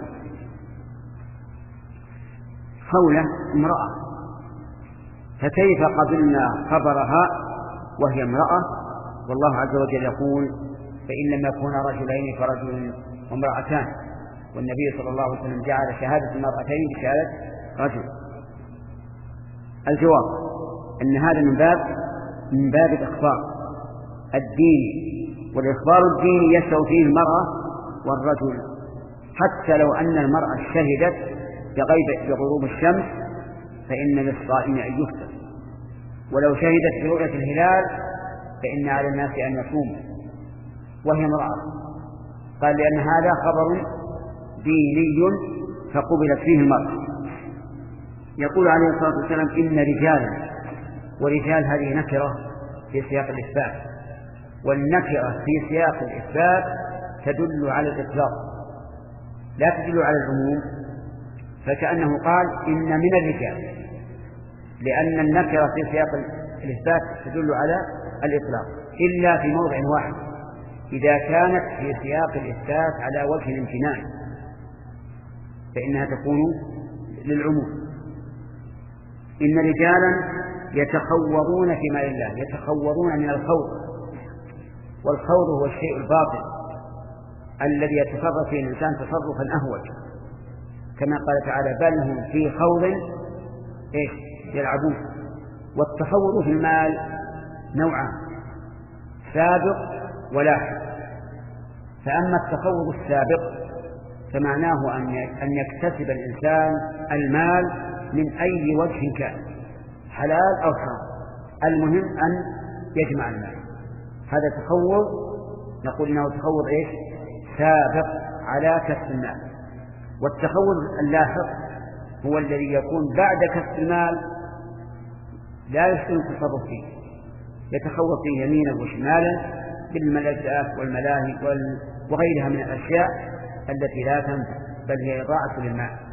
خولة امرأة، فكيف قبلنا خبرها وهي امرأة؟ والله عز وجل يقول: فإن لم يكونا رجلين فرجل وامرأتان، والنبي صلى الله عليه وسلم جعل شهادة المرأتين بشهادة رجل. الجواب أن هذا من باب من باب الإخبار الديني، والإخبار الديني يشتغل فيه المرأة والرجل، حتى لو أن المرأة شهدت بغيب بغروب الشمس فإن للصائم أن يفطر، ولو شهدت برؤية الهلال فإن على الناس أن يصوموا وهي امرأة. قال لأن هذا خبر ديني فقبلت فيه المرأة. يقول عليه الصلاة والسلام: إن رجالا، ورجال هذه نكرة في سياق الإثبات، والنكرة في سياق الإثبات تدل على الإطلاق لا تدل على العموم، فكأنه قال إن من الرجال، لأن النكرة في سياق الإثبات تدل على الإطلاق إلا في موضع واحد، إذا كانت في سياق الإثبات على وجه الامتناع فإنها تكون للعموم. إن رجالا يتخوضون في مال الله، يتخوضون من الخوض، والخوض هو الشيء الباطل الذي يتصرف فيه الإنسان تصرفا أهوج، كما قال تعالى بل هم في خوض إيش يلعبون. والتخوض في المال نوعان، سابق ولاحق. فأما التخوض السابق فمعناه أن يكتسب الإنسان المال من أي وجه كان، حلال أو حرام، المهم أن يجمع المال، هذا تخوض نقول إنه تخوض إيش سابق على كسب المال. والتخوض اللاحق هو الذي يكون بعد كسب المال لا يحسن التصرف فيه، يتخوض فيه يمينا وشمالا بالملذات والملاهي وغيرها من الأشياء التي لا تنفع بل هي إضاعة للمال.